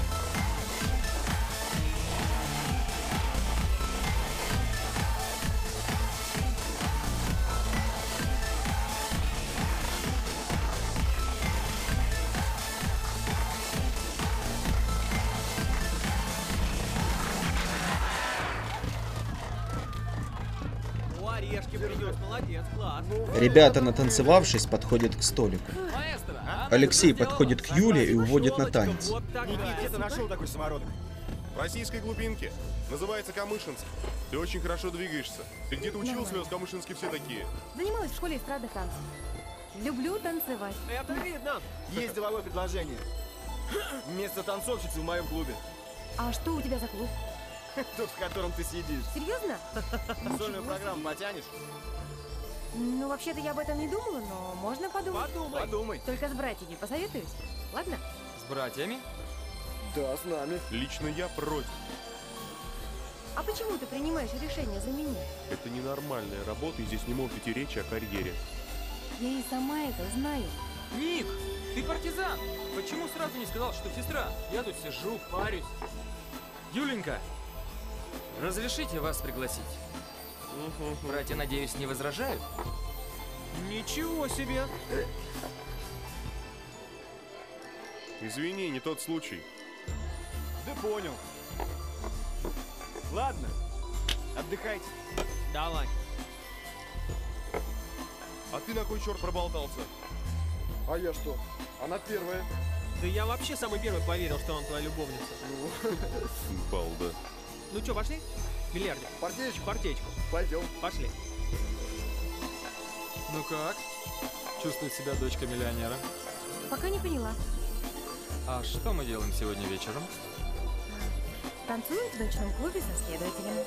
Ребята, натанцевавшись, подходят к столику. Алексей подходит к Юле и уводит на танец. Никит, где ты нашел такой самородок? В российской глубинке. Называется Камышинск. Ты очень хорошо двигаешься. Ты где-то учился, Лёс? Камышинские все такие. Занималась в школе эстрадных танцев. Люблю танцевать. Это видно. Есть деловое предложение. Место танцовщицы в моем клубе. А что у тебя за клуб? Тот, в котором ты сидишь. Серьезно? Сольную программу потянешь? Ну, вообще-то я об этом не думала, но можно подумать. Подумай. Подумай. Только с братьями посоветуюсь. Ладно? С братьями? Да, с нами. Лично я против. А почему ты принимаешь решение за меня? Это ненормальная работа, и здесь не может идти речи о карьере. Я и сама это знаю. Ник, ты партизан. Почему сразу не сказал, что сестра? Я тут сижу, парюсь. Юленька, разрешите вас пригласить? Братья, надеюсь, не возражают? Ничего себе! Извини, не тот случай. Да понял. Ладно, отдыхайте. Давай. А ты на кой черт проболтался? А я что? Она первая. Да я вообще самый первый поверил, что он твоя любовница. Балда. Ну что, пошли? Бильярдик. Партеечку? Партеечку. Пойдем. Пошли. Ну как? Чувствует себя дочка миллионера? Пока не поняла. А что мы делаем сегодня вечером? Танцуем в ночном клубе со следователем.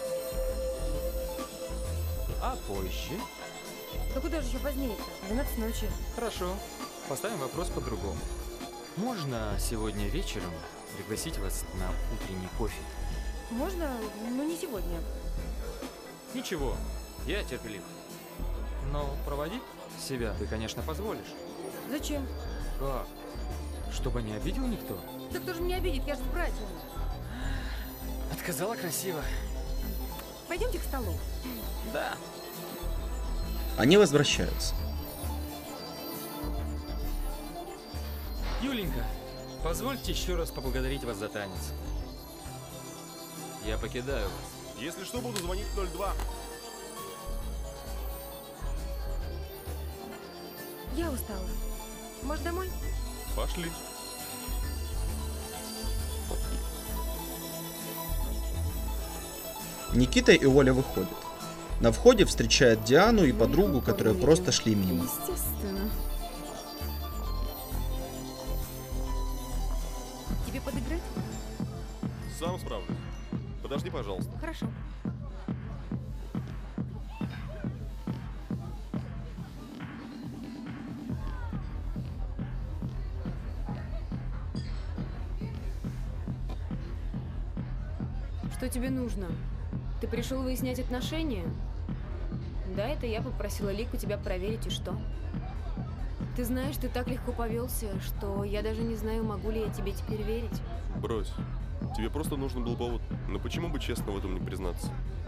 А позже? Да куда же еще позднее-то? двенадцать ночи. Хорошо. Поставим вопрос по-другому. Можно сегодня вечером пригласить вас на утренний кофе? Можно, но не сегодня. Ничего, я терпелив. Но проводить себя ты, конечно, позволишь. Зачем? Как? Чтобы не обидел никто? Да кто же меня обидит? Я же с братьями. Отказала красиво. Пойдемте к столу. Да. Они возвращаются. Юленька, позвольте еще раз поблагодарить вас за танец. Я покидаю вас. Если что, буду звонить в ноль два. Я устала. Может, домой? Пошли. Никита и Оля выходят. На входе встречают Диану и подругу, которые просто шли мимо. Естественно. Тебе подыграть? Сам справлюсь. Подожди, пожалуйста. Хорошо. Что тебе нужно? Ты пришел выяснять отношения? Да, это я попросила Лику тебя проверить, и что? Ты знаешь, ты так легко повелся, что я даже не знаю, могу ли я тебе теперь верить. Брось. Тебе просто нужен был повод. Но почему бы честно в этом не признаться?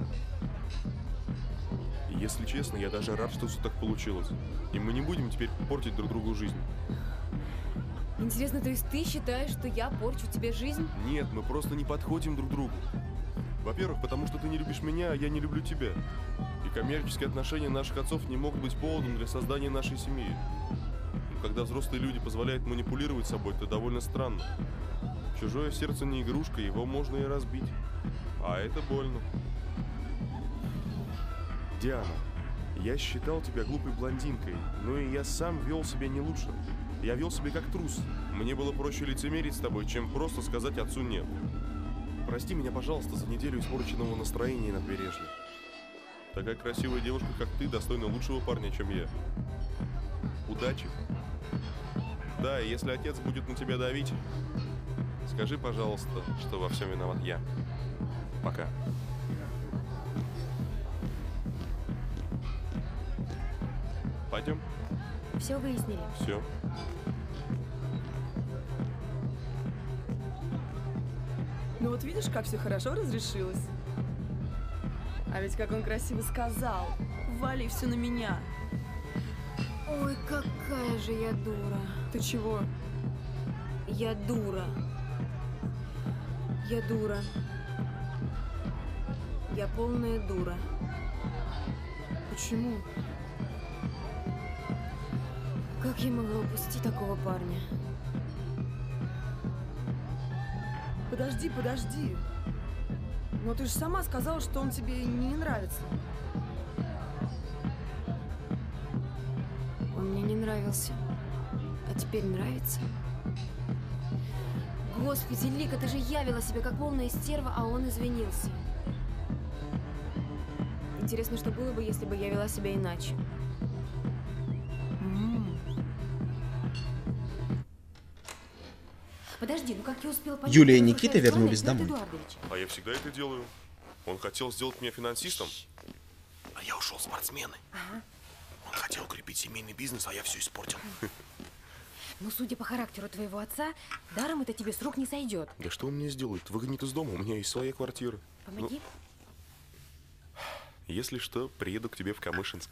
И если честно, я даже рад, что все так получилось. И мы не будем теперь портить друг другу жизнь. Интересно, то есть ты считаешь, что я порчу тебе жизнь? Нет, мы просто не подходим друг другу. Во-первых, потому что ты не любишь меня, а я не люблю тебя. И коммерческие отношения наших отцов не могут быть поводом для создания нашей семьи. Но когда взрослые люди позволяют манипулировать собой, это довольно странно. Чужое сердце не игрушка, его можно и разбить. А это больно. Диана, я считал тебя глупой блондинкой, но и я сам вел себя не лучше. Я вел себя как трус. Мне было проще лицемерить с тобой, чем просто сказать отцу «нет». Прости меня, пожалуйста, за неделю испорченного настроения на побережье. Такая красивая девушка, как ты, достойна лучшего парня, чем я. Удачи. Да, и если отец будет на тебя давить, скажи, пожалуйста, что во всем виноват я. Пока. Пойдем? Все выяснили. Все. Ну вот видишь, как все хорошо разрешилось. А ведь как он красиво сказал. Вали все на меня. Ой, какая же я дура. Ты чего? Я дура. Я дура. Я полная дура. Почему? Как я могла упустить такого парня? Подожди, подожди. Но ты же сама сказала, что он тебе не нравится. Он мне не нравился. А теперь нравится? Господи, Лика, ты же явила себя как полная стерва, а он извинился. Интересно, что было бы, если бы я вела себя иначе. Подожди, ну как я успела понять... Юлия и Никита вернулись домой. А я всегда это делаю. Он хотел сделать меня финансистом, а я ушел в спортсмены. Ага. Он хотел укрепить семейный бизнес, а я все испортил. Ну, судя по характеру твоего отца, даром это тебе с рук не сойдет. Да что он мне сделает? Выгонит из дома, у меня есть своя квартира. Помоги. Ну, если что, приеду к тебе в Камышинск.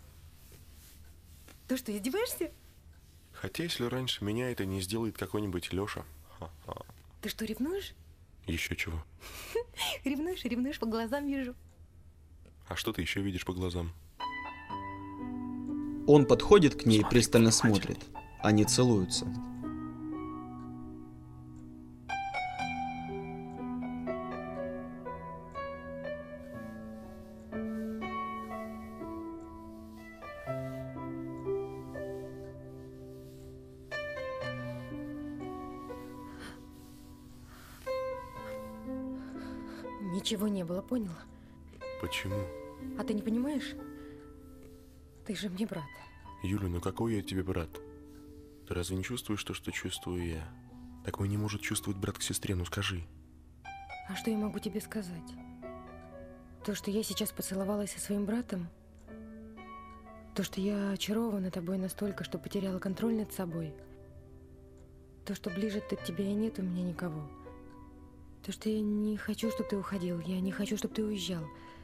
Ты что, издеваешься? Хотя, если раньше меня это не сделает какой-нибудь Леша. Ха-ха. Ты что, ревнуешь? Еще чего? Ревнуешь, ревнуешь, по глазам вижу. А что ты еще видишь по глазам? Он подходит к ней и пристально смотрит. Они целуются. Ничего не было, понял? Почему? А ты не понимаешь? Ты же мне брат. Юля, ну какой я тебе брат? Ты разве не чувствуешь то, что чувствую я? Такое не может чувствовать брат к сестре, ну скажи. А что я могу тебе сказать? То, что я сейчас поцеловалась со своим братом, то, что я очарована тобой настолько, что потеряла контроль над собой, то, что ближе от тебя и нет у меня никого, то, что я не хочу, чтобы ты уходил, я не хочу, чтобы ты уезжал.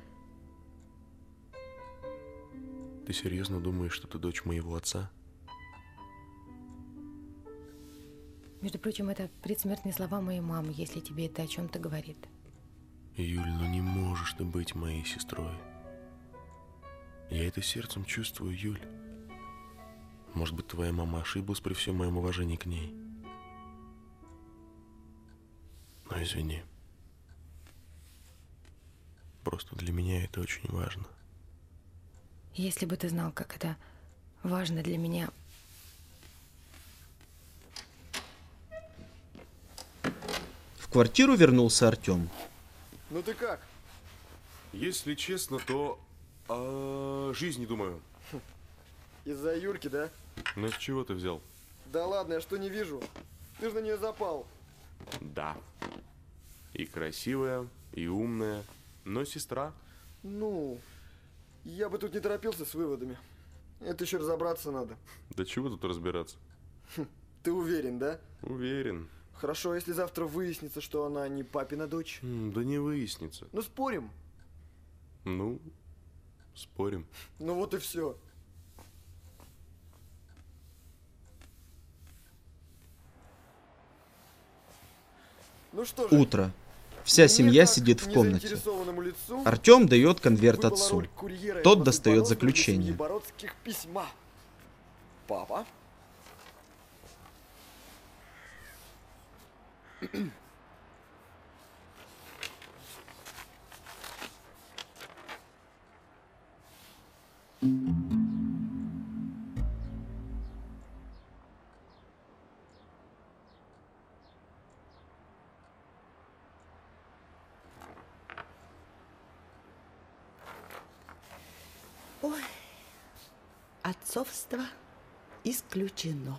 Ты серьезно думаешь, что ты дочь моего отца? Между прочим, это предсмертные слова моей мамы, если тебе это о чем-то говорит. Юль, ну не можешь ты быть моей сестрой. Я это сердцем чувствую, Юль. Может быть, твоя мама ошиблась при всем моем уважении к ней. Но извини. Просто для меня это очень важно. Если бы ты знал, как это важно для меня. В квартиру вернулся Артем. Ну ты как? Если честно, то о жизни думаю. Из-за Юльки, да? Ну с чего ты взял? Да ладно, я что не вижу? Ты же на нее запал. Да. И красивая, и умная, но сестра. Ну, я бы тут не торопился с выводами. Это еще разобраться надо. Да чего тут разбираться? Ты уверен, да? Уверен. Хорошо, если завтра выяснится, что она не папина дочь. Да не выяснится. Ну, спорим. Ну, спорим. Ну вот и все. Ну что же. Утро. Вся семья сидит в комнате. Артем дает конверт отцу. Тот достает заключение. Письма. Папа. Ой, отцовство исключено.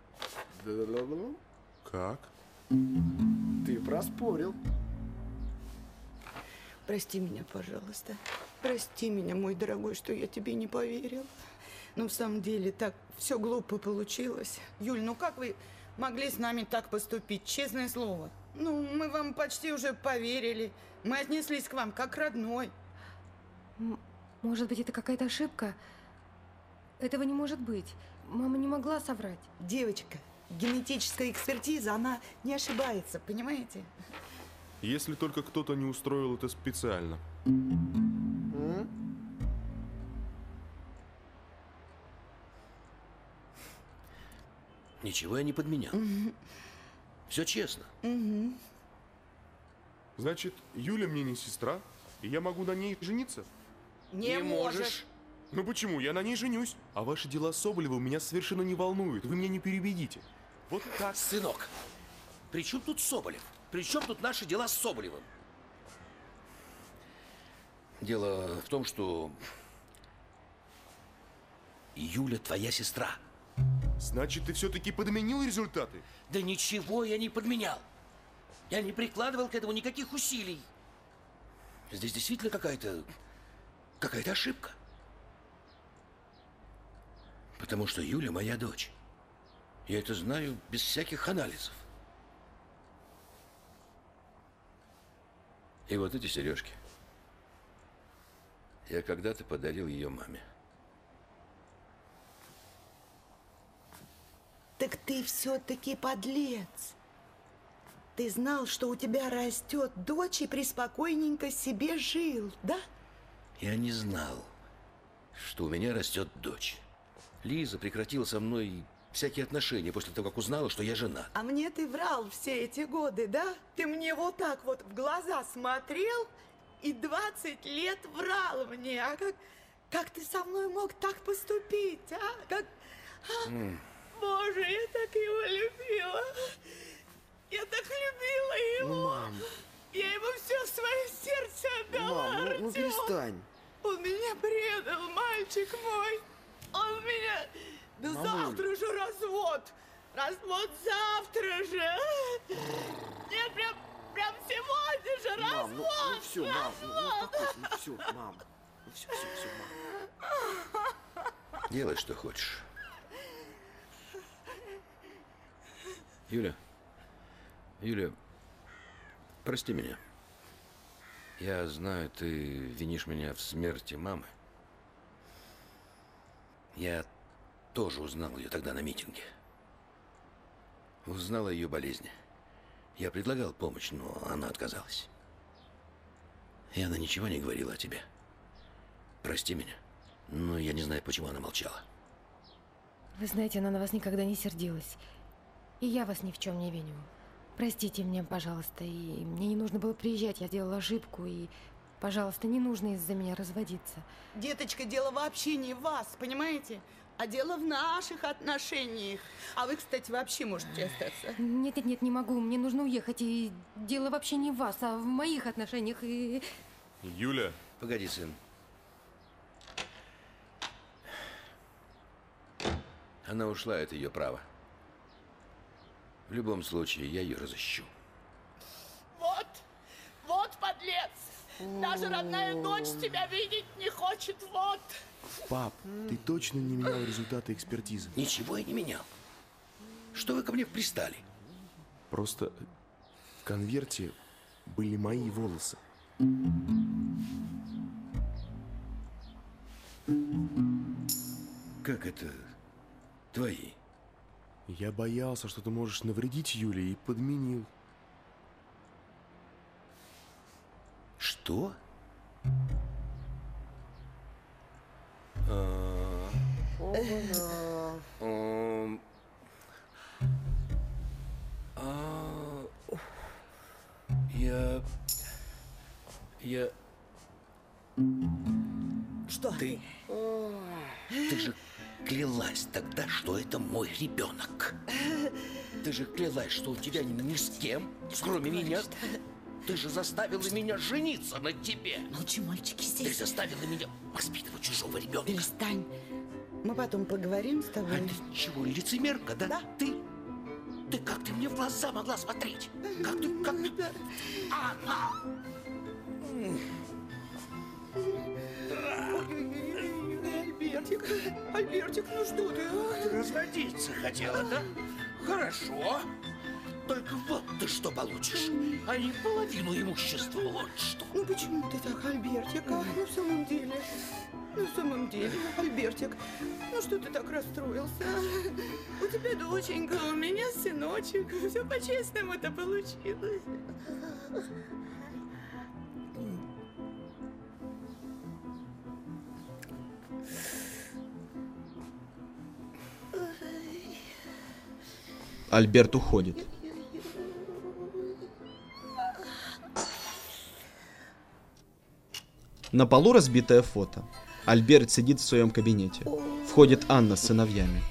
Как? Ты проспорил. Прости меня, пожалуйста. Прости меня, мой дорогой, что я тебе не поверил. Но в самом деле так все глупо получилось. Юль, ну как вы могли с нами так поступить? Честное слово. Ну, мы вам почти уже поверили. Мы отнеслись к вам как родной. М- Может быть, это какая-то ошибка? Этого не может быть. Мама не могла соврать. Девочка, генетическая экспертиза, она не ошибается, понимаете? Если только кто-то не устроил это специально. Ничего я не подменял. Все честно. Значит, Юля мне не сестра, и я могу на ней жениться? Не, Не можешь. можешь. Ну почему? Я на ней женюсь. А ваши дела с Соболевым меня совершенно не волнуют. Вы меня не переубедите. Вот так. Сынок, при чем тут Соболев? При чем тут наши дела с Соболевым? Дело в том, что Юля твоя сестра. Значит, ты все-таки подменил результаты? Да ничего я не подменял. Я не прикладывал к этому никаких усилий. Здесь действительно какая-то... какая-то ошибка. Потому что Юля моя дочь. Я это знаю без всяких анализов. И вот эти сережки. Я когда-то подарил ее маме. Так ты все-таки подлец. Ты знал, что у тебя растет дочь и преспокойненько себе жил, да? Я не знал, что у меня растет дочь. Лиза прекратила со мной всякие отношения после того, как узнала, что я женат. А мне ты врал все эти годы, да? Ты мне вот так вот в глаза смотрел и двадцать лет врал мне. А как, как ты со мной мог так поступить, а? Как... а? М. Боже, я так его любила. Я так любила его. Ну, мам. Я ему все свое сердце отдала, Мам, ну, ну Артём. перестань. Он меня предал, мальчик мой. Он меня... Да Мамуль. завтра же развод. Развод завтра же. Нет, прям, прям сегодня же Мам, ну, развод. ну все, мам, ну, ну развод. успокойся, ну все, мам. Ну все, все, все, мам. Делай, что хочешь. Юля, Юля, прости меня. Я знаю, ты винишь меня в смерти мамы. Я тоже узнал ее тогда на митинге. Узнал о ее болезни. Я предлагал помощь, но она отказалась. И она ничего не говорила о тебе. Прости меня, но я не знаю, почему она молчала. Вы знаете, она на вас никогда не сердилась. И я вас ни в чем не виню. Простите меня, пожалуйста. И мне не нужно было приезжать, я сделала ошибку. И, пожалуйста, не нужно из-за меня разводиться. Деточка, дело вообще не в вас, понимаете? А дело в наших отношениях. А вы, кстати, вообще можете остаться. Нет-нет-нет, не могу. Мне нужно уехать. И дело вообще не в вас, а в моих отношениях. И... Юля. Погоди, сын. Она ушла, это ее право. В любом случае, я ее разыщу. Вот, вот, подлец! Даже родная дочь тебя видеть не хочет, вот! Пап, ты точно не менял результаты экспертизы? Ничего я не менял. Что вы ко мне пристали? Просто в конверте были мои волосы. Как это твои? Я боялся, что ты можешь навредить Юле, и подменил. Что? А, ам, а, Я... Я... Что? Ты... Ты же клялась тогда, что это мой ребенок. Ты же клялась, что у тебя ни с кем, кроме меня, Ты же заставила меня жениться на тебе. Молчи, мальчики, здесь. Ты заставила меня воспитывать чужого ребенка. Перестань. Мы потом поговорим с тобой. А ты чего, лицемерка, да? Да. Ты? Ты как ты мне в глаза могла смотреть? Как ты, как ты? А, а. Альбертик, Альбертик, ну что ты? Ты разводиться хотела, да? Хорошо. Только вот ты что получишь, а не половину имущества, вот что. Ну почему ты так, Альбертик? А? Ну в самом деле, ну в самом деле, Альбертик, ну что ты так расстроился? У тебя доченька, у меня сыночек, все по-честному-то получилось. Альберт уходит. На полу разбитое фото. Альберт сидит в своем кабинете. Входит Анна с сыновьями.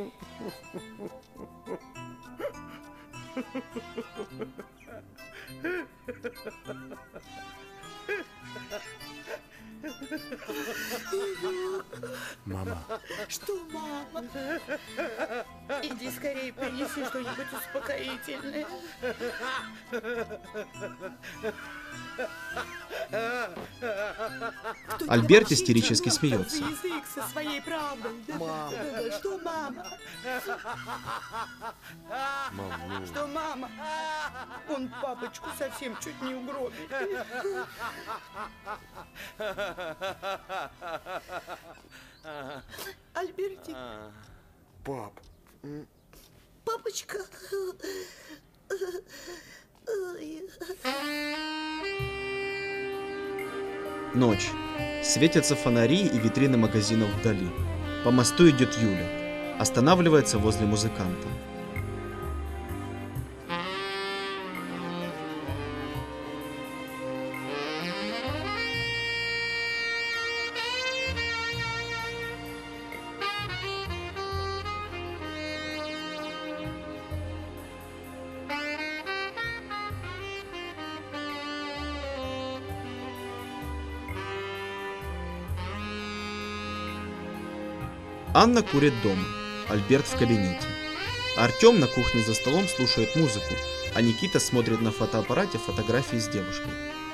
Мама. Что, мама? Иди скорее принеси что-нибудь успокоительное. Альберт истерически смеется. Язык со своей правдой. Мам. Что, мама? Мам, ну... Что, мама? Он папочку совсем чуть не угробил. Альбертик. Пап. Папочка. Ночь. Светятся фонари и витрины магазинов вдали. По мосту идет Юля. Останавливается возле музыканта. Анна курит дома, Альберт в кабинете. Артем на кухне за столом слушает музыку, а Никита смотрит на фотоаппарате фотографии с девушкой.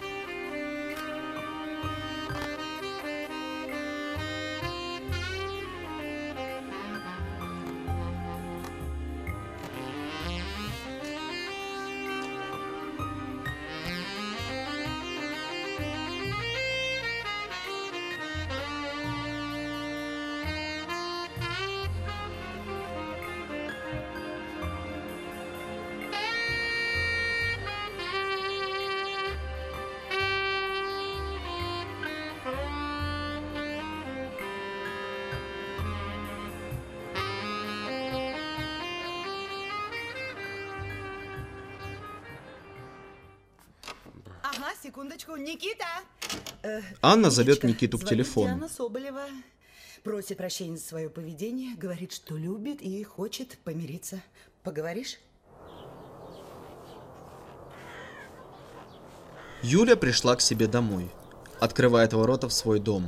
Ага, секундочку. Никита! Э, Анна зовет Ниночка, Никиту к звонит телефону. Диана Соболева. Просит прощения за свое поведение, говорит, что любит и хочет помириться. Поговоришь? Юля пришла к себе домой. Открывает ворота в свой дом.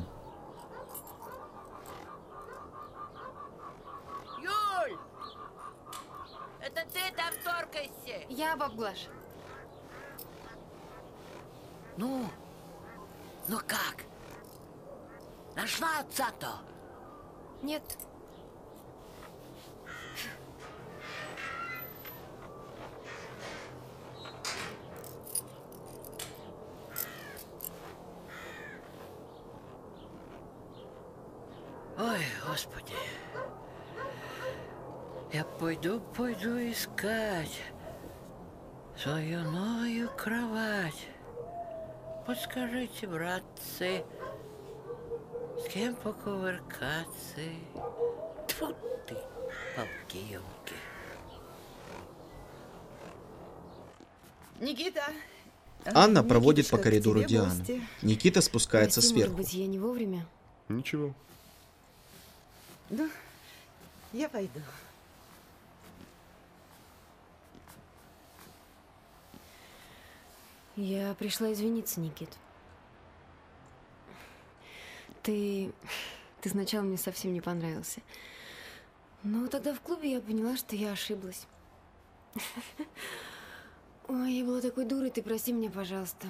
Юль! Это ты там торкайся! Я, баб Глаш. Ну, ну как? Нашла отца-то? Нет. Ой, Господи. Я пойду, пойду искать свою новую кровать. Подскажите, братцы, с кем покувыркаться? Тьфу ты, палки-елки. Никита! Анна проводит Никитушка, по к коридору тебе Диану. гости. Никита спускается Прости, сверху. может быть, я не вовремя? Ничего. Да, я пойду. Я пришла извиниться, Никит. Ты... Ты сначала мне совсем не понравился. Но тогда в клубе я поняла, что я ошиблась. Ой, я была такой дурой, ты прости меня, пожалуйста.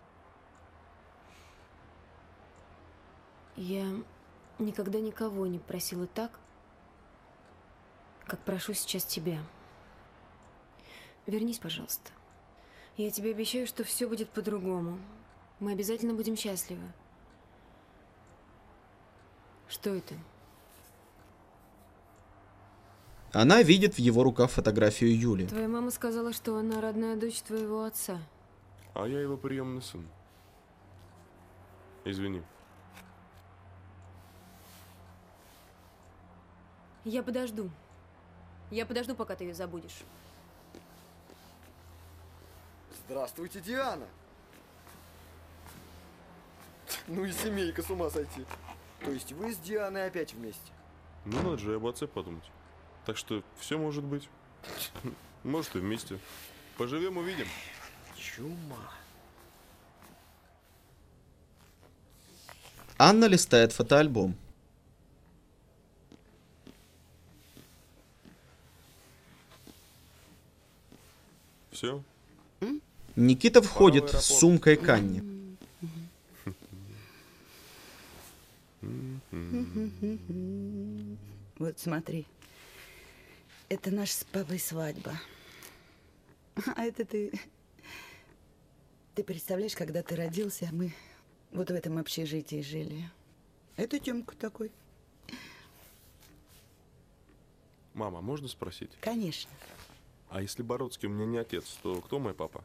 Я никогда никого не просила так, как прошу сейчас тебя. Вернись, пожалуйста. Я тебе обещаю, что все будет по-другому. Мы обязательно будем счастливы. Что это? Она видит в его руках фотографию Юли. Твоя мама сказала, что она родная дочь твоего отца. А я его приемный сын. Извини. Я подожду. Я подожду, пока ты ее забудешь. Здравствуйте, Диана. Ну и семейка, с ума сойти. То есть вы с Дианой опять вместе? Ну надо же об отце подумать. Так что все может быть. Может и вместе. Поживем, увидим. Чума. Анна листает фотоальбом. Все? Никита входит с сумкой к Анне. Вот смотри. Это наша с папой свадьба. А это ты... Ты представляешь, когда ты родился, мы вот в этом общежитии жили. Это Тёмка такой. Мама, можно спросить? Конечно. А если Бородский у меня не отец, то кто мой папа?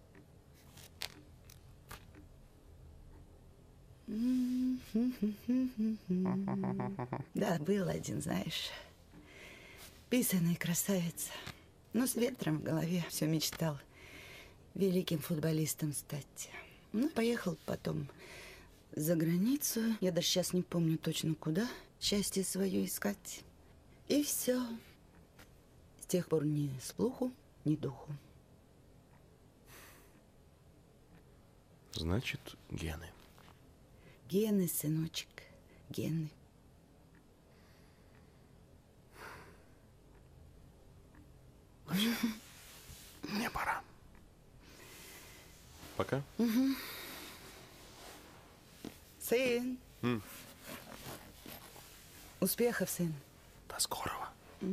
Да, был один, знаешь. Писаный красавец. Но с ветром в голове все мечтал великим футболистом стать. Ну, поехал потом за границу. Я даже сейчас не помню точно куда. Счастье свое искать. И все. С тех пор ни слуху, ни духу. Значит, гены. Гены, сыночек, гены. Мне пора. Пока. Угу. Сын. М. Успехов, сын. До скорого.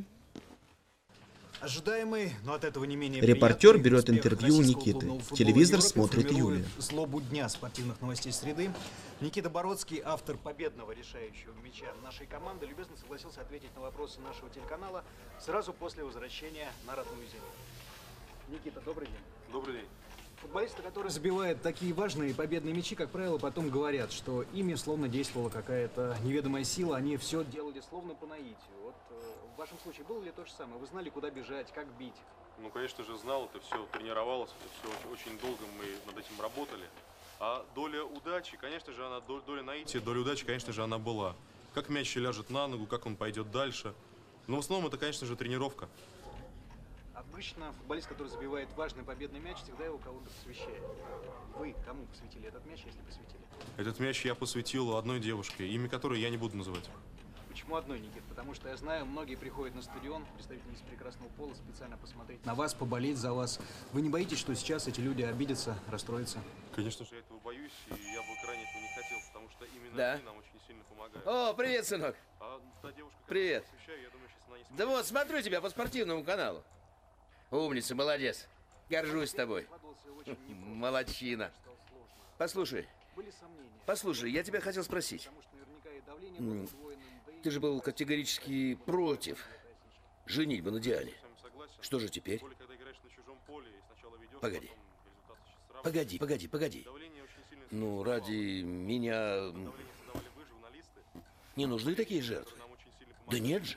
Ожидаемый, но от этого не менее Репортер приятный берет успех интервью у российского Никиты. клубного футбола Телевизор в Европе смотрит формирует Юлия. Злобу дня спортивных новостей среды. Никита Бородский, автор победного решающего мяча нашей команды, любезно согласился ответить на вопросы нашего телеканала сразу после возвращения на родную землю. Никита, добрый день. Добрый день. Футболисты, которые забивают такие важные победные мячи, как правило, потом говорят, что ими словно действовала какая-то неведомая сила, они все делали словно по наитию. Вот э, в вашем случае было ли то же самое? Вы знали, куда бежать, как бить? Ну, конечно же, знал, это все тренировалось, это все очень долго мы над этим работали. А доля удачи, конечно же, она доля наития, доля удачи, конечно же, она была. Как мяч ляжет на ногу, как он пойдет дальше. Но в основном это, конечно же, тренировка. Обычно футболист, который забивает важный победный мяч, всегда его кого-то посвящает. Вы кому посвятили этот мяч, если посвятили? Этот мяч я посвятил одной девушке, имя которой я не буду называть. Почему одной, Никит? Потому что я знаю, многие приходят на стадион, представительницы прекрасного пола, специально посмотреть на вас, поболеть за вас. Вы не боитесь, что сейчас эти люди обидятся, расстроятся? Конечно же, я этого боюсь, и я бы крайне этого не хотел, потому что именно Да. они нам очень сильно помогают. О, привет, сынок. А та девушка, которую Привет. я посвящаю, я думаю, сейчас она не Да вот, смотрю тебя по спортивному каналу. Умница, молодец. Горжусь тобой. Молодчина. Послушай, послушай, я тебя хотел спросить. М, Ты же был категорически против женитьбы на Диане. Что же теперь? Погоди. Погоди, погоди, погоди. Ну, ради меня м, не нужны такие жертвы. Да нет же.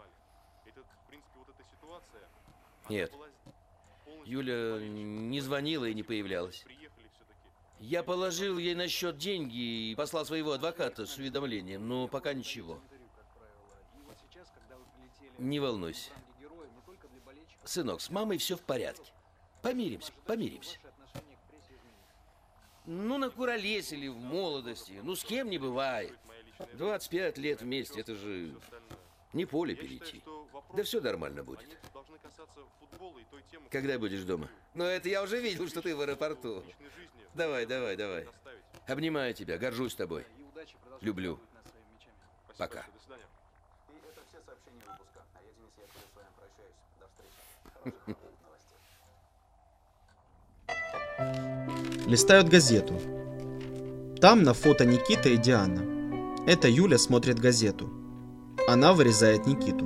Нет. Юля не звонила и не появлялась. Я положил ей на счет деньги и послал своего адвоката с уведомлением, но пока ничего. Не волнуйся. Сынок, с мамой все в порядке. Помиримся, помиримся. Ну, накуролесили в молодости. Ну, с кем не бывает. двадцать пять лет вместе, это же не поле перейти. Да все нормально будет. Когда будешь дома? Ну, это я уже видел, что ты в аэропорту. Давай, давай, давай. Обнимаю тебя, горжусь тобой. Люблю. Пока. Листают газету. Там на фото Никита и Диана. Это Юля смотрит газету. Она вырезает Никиту.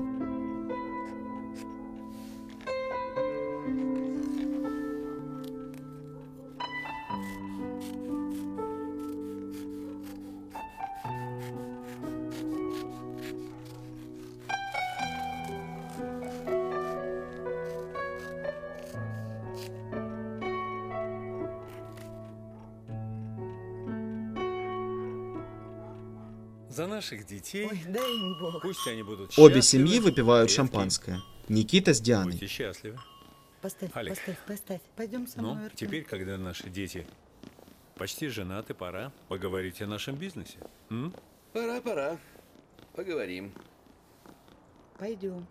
За наших детей. Ой, дай им Бог. Пусть они будут Обе счастливы, семьи выпивают крепкие. шампанское. Никита с Дианой. Будьте счастливы. Поставь, Олег. поставь, поставь. Пойдем со мной, Ну, Артем. теперь, когда наши дети почти женаты, пора поговорить о нашем бизнесе. М? Пора, пора. Поговорим. Пойдем.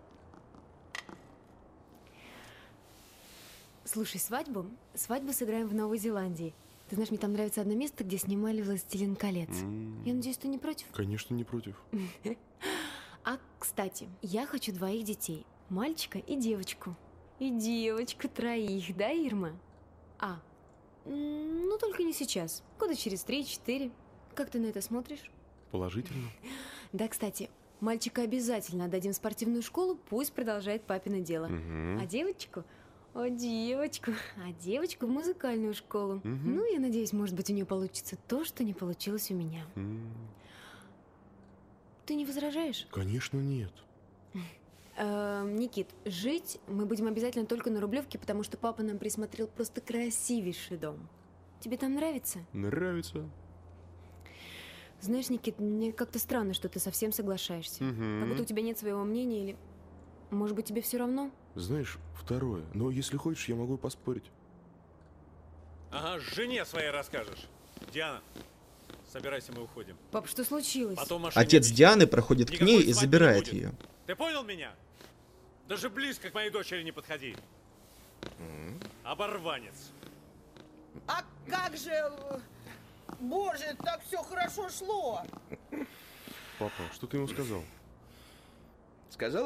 Слушай, свадьбу? Свадьбу сыграем в Новой Зеландии. Ты знаешь, мне там нравится одно место, где снимали «Властелин колец». М. Я надеюсь, ты не против? Конечно, не против. А, кстати, я хочу двоих детей. Мальчика и девочку. И девочку троих, да, Ирма? А, м, ну только не сейчас. Года через три-четыре. Как ты на это смотришь? Положительно. Да, кстати, мальчика обязательно отдадим в спортивную школу, пусть продолжает папино дело. Мгм. А девочку? О, девочку. А девочку в музыкальную школу. Мгм. Ну, я надеюсь, может быть, у нее получится то, что не получилось у меня. М, Ты не возражаешь? Конечно, нет. Эм, Никит, жить мы будем обязательно только на Рублевке, потому что папа нам присмотрел просто красивейший дом. Тебе там нравится? Нравится. Знаешь, Никит, мне как-то странно, что ты совсем соглашаешься. Мгм. Как будто у тебя нет своего мнения или... Может быть, тебе все равно? Знаешь, второе. Но если хочешь, я могу поспорить. Ага, жене своей расскажешь. Диана, собирайся, мы уходим. Пап, что случилось? Потом в машине Отец объясню. Дианы проходит к Никакой ней и свадьбы не забирает будет. ее. Ты понял меня? Даже близко к моей дочери не подходи. Оборванец. А как же... э, Боже, так все хорошо шло. Папа, что ты ему сказал? Сказал?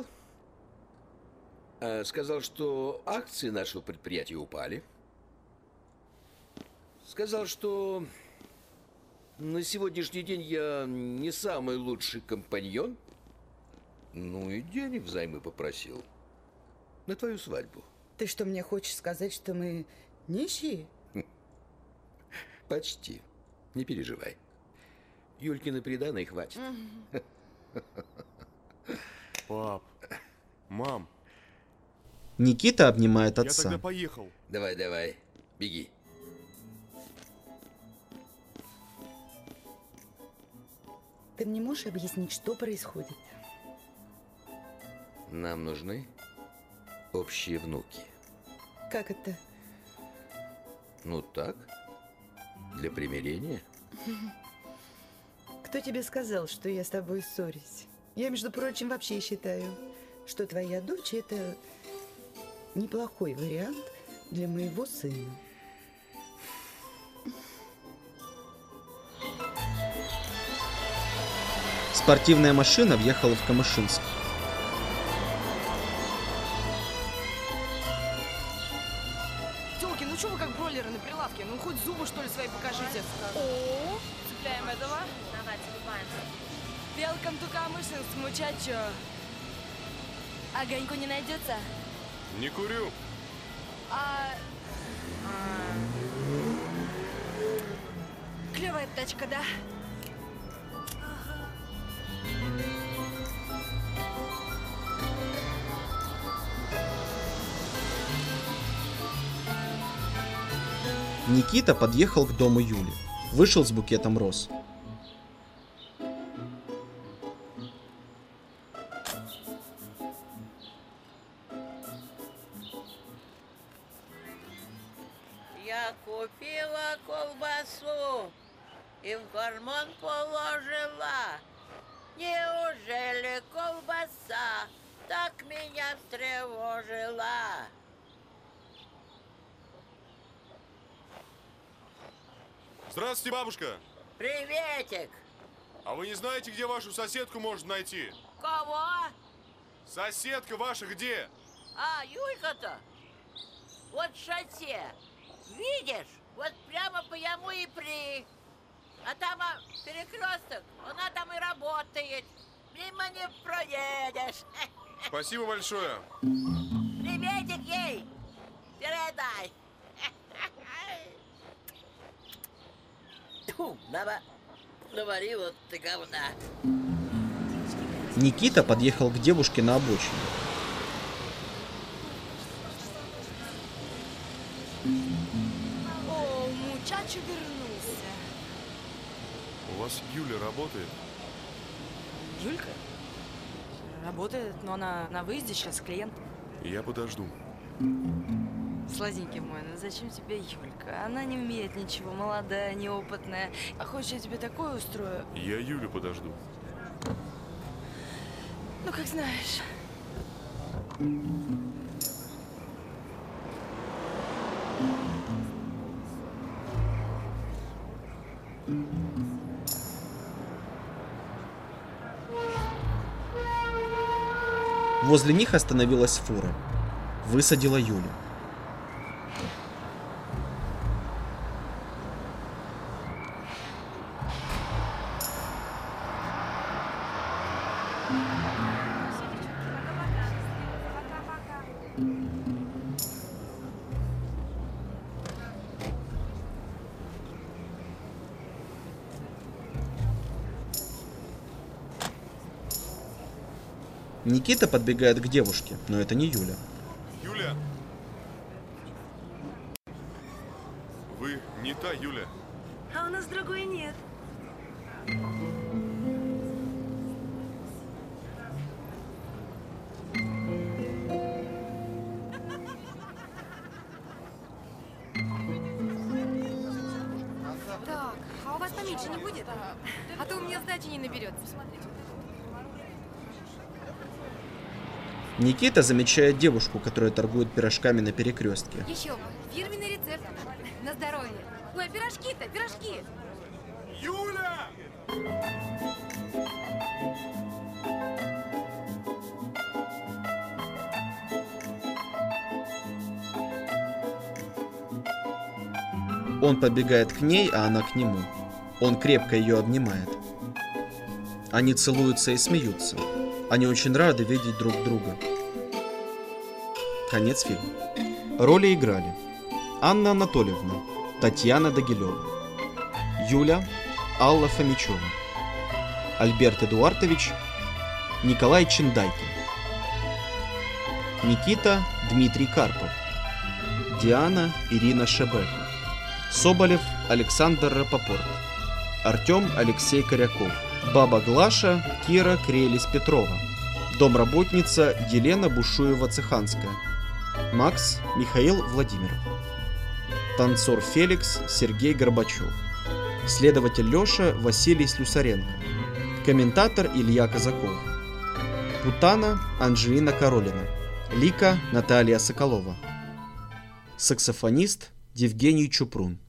А, сказал, что акции нашего предприятия упали. Сказал, что на сегодняшний день я не самый лучший компаньон. Ну и денег взаймы попросил. На твою свадьбу. Ты что, мне хочешь сказать, что мы нищие? Почти. Не переживай. Юлькины приданой хватит. Пап, мам, Никита обнимает я отца. тогда поехал. Давай, давай, беги. Ты мне можешь объяснить, что происходит? Нам нужны общие внуки. Как это? Ну так, для примирения. Кто тебе сказал, что я с тобой ссорюсь? Я, между прочим, вообще считаю, что твоя дочь – это неплохой вариант для моего сына. Спортивная машина въехала в Камышинск. Тёлки, ну что вы как бройлеры на прилавке? Ну хоть зубы, что ли, свои покажите. О, цепляем этого. Давай, цепляемся. Welcome to Камышинск, мучачо. Огоньку не найдется? Не курю. А... Клевая тачка, да? Никита подъехал к дому Юли. Вышел с букетом роз. Я купила колбасу и в карман положила. Неужели колбаса так меня встревожила? Здравствуйте, бабушка. Приветик. А вы не знаете, где вашу соседку можно найти? Кого? Соседка ваша где? А, Юлька-то? Вот в шосе. Видишь? Вот прямо по яму и при. А там а, перекресток, она там и работает. Мимо не проедешь. Спасибо большое. Приветик ей. Передай. Тьфу, нава- наварила ты говна. Никита подъехал к девушке на обочине. О, мучачо вернулся. У вас Юля работает? Юлька? Работает, но она на выезде сейчас, клиент. Я подожду. Сладенький мой, ну зачем тебе Юлька? Она не умеет ничего, молодая, неопытная. А хочешь, я тебе такое устрою? Я Юлю подожду. Ну, как знаешь. Возле них остановилась фура. Высадила Юлю. Никита подбегает к девушке, но это не Юля. Юля! Вы не та Юля. А у нас другой нет. Так, а у вас поменьше не будет? А то у меня сдачи не наберется. Никита замечает девушку, которая торгует пирожками на перекрестке. Еще бы, фирменный рецепт. На здоровье. Ой, пирожки-то, пирожки. Юля! Он подбегает к ней, а она к нему. Он крепко ее обнимает. Они целуются и смеются. Они очень рады видеть друг друга. Конец фильма. Роли играли: Анна Анатольевна, Татьяна Дагилева, Юля, Алла Фомичева, Альберт Эдуардович, Николай Чиндайкин, Никита Дмитрий Карпов, Диана Ирина Шебека, Соболев Александр Рапопорт, Артем Алексей Коряков, Баба Глаша Кира Крелис-Петрова, домработница Елена Бушуева-Цеханская, Макс Михаил Владимиров, танцор Феликс Сергей Горбачев, следователь Леша Василий Слюсаренко, комментатор Илья Казаков, Путана Анжелина Королина, Лика Наталья Соколова, саксофонист Евгений Чупрун.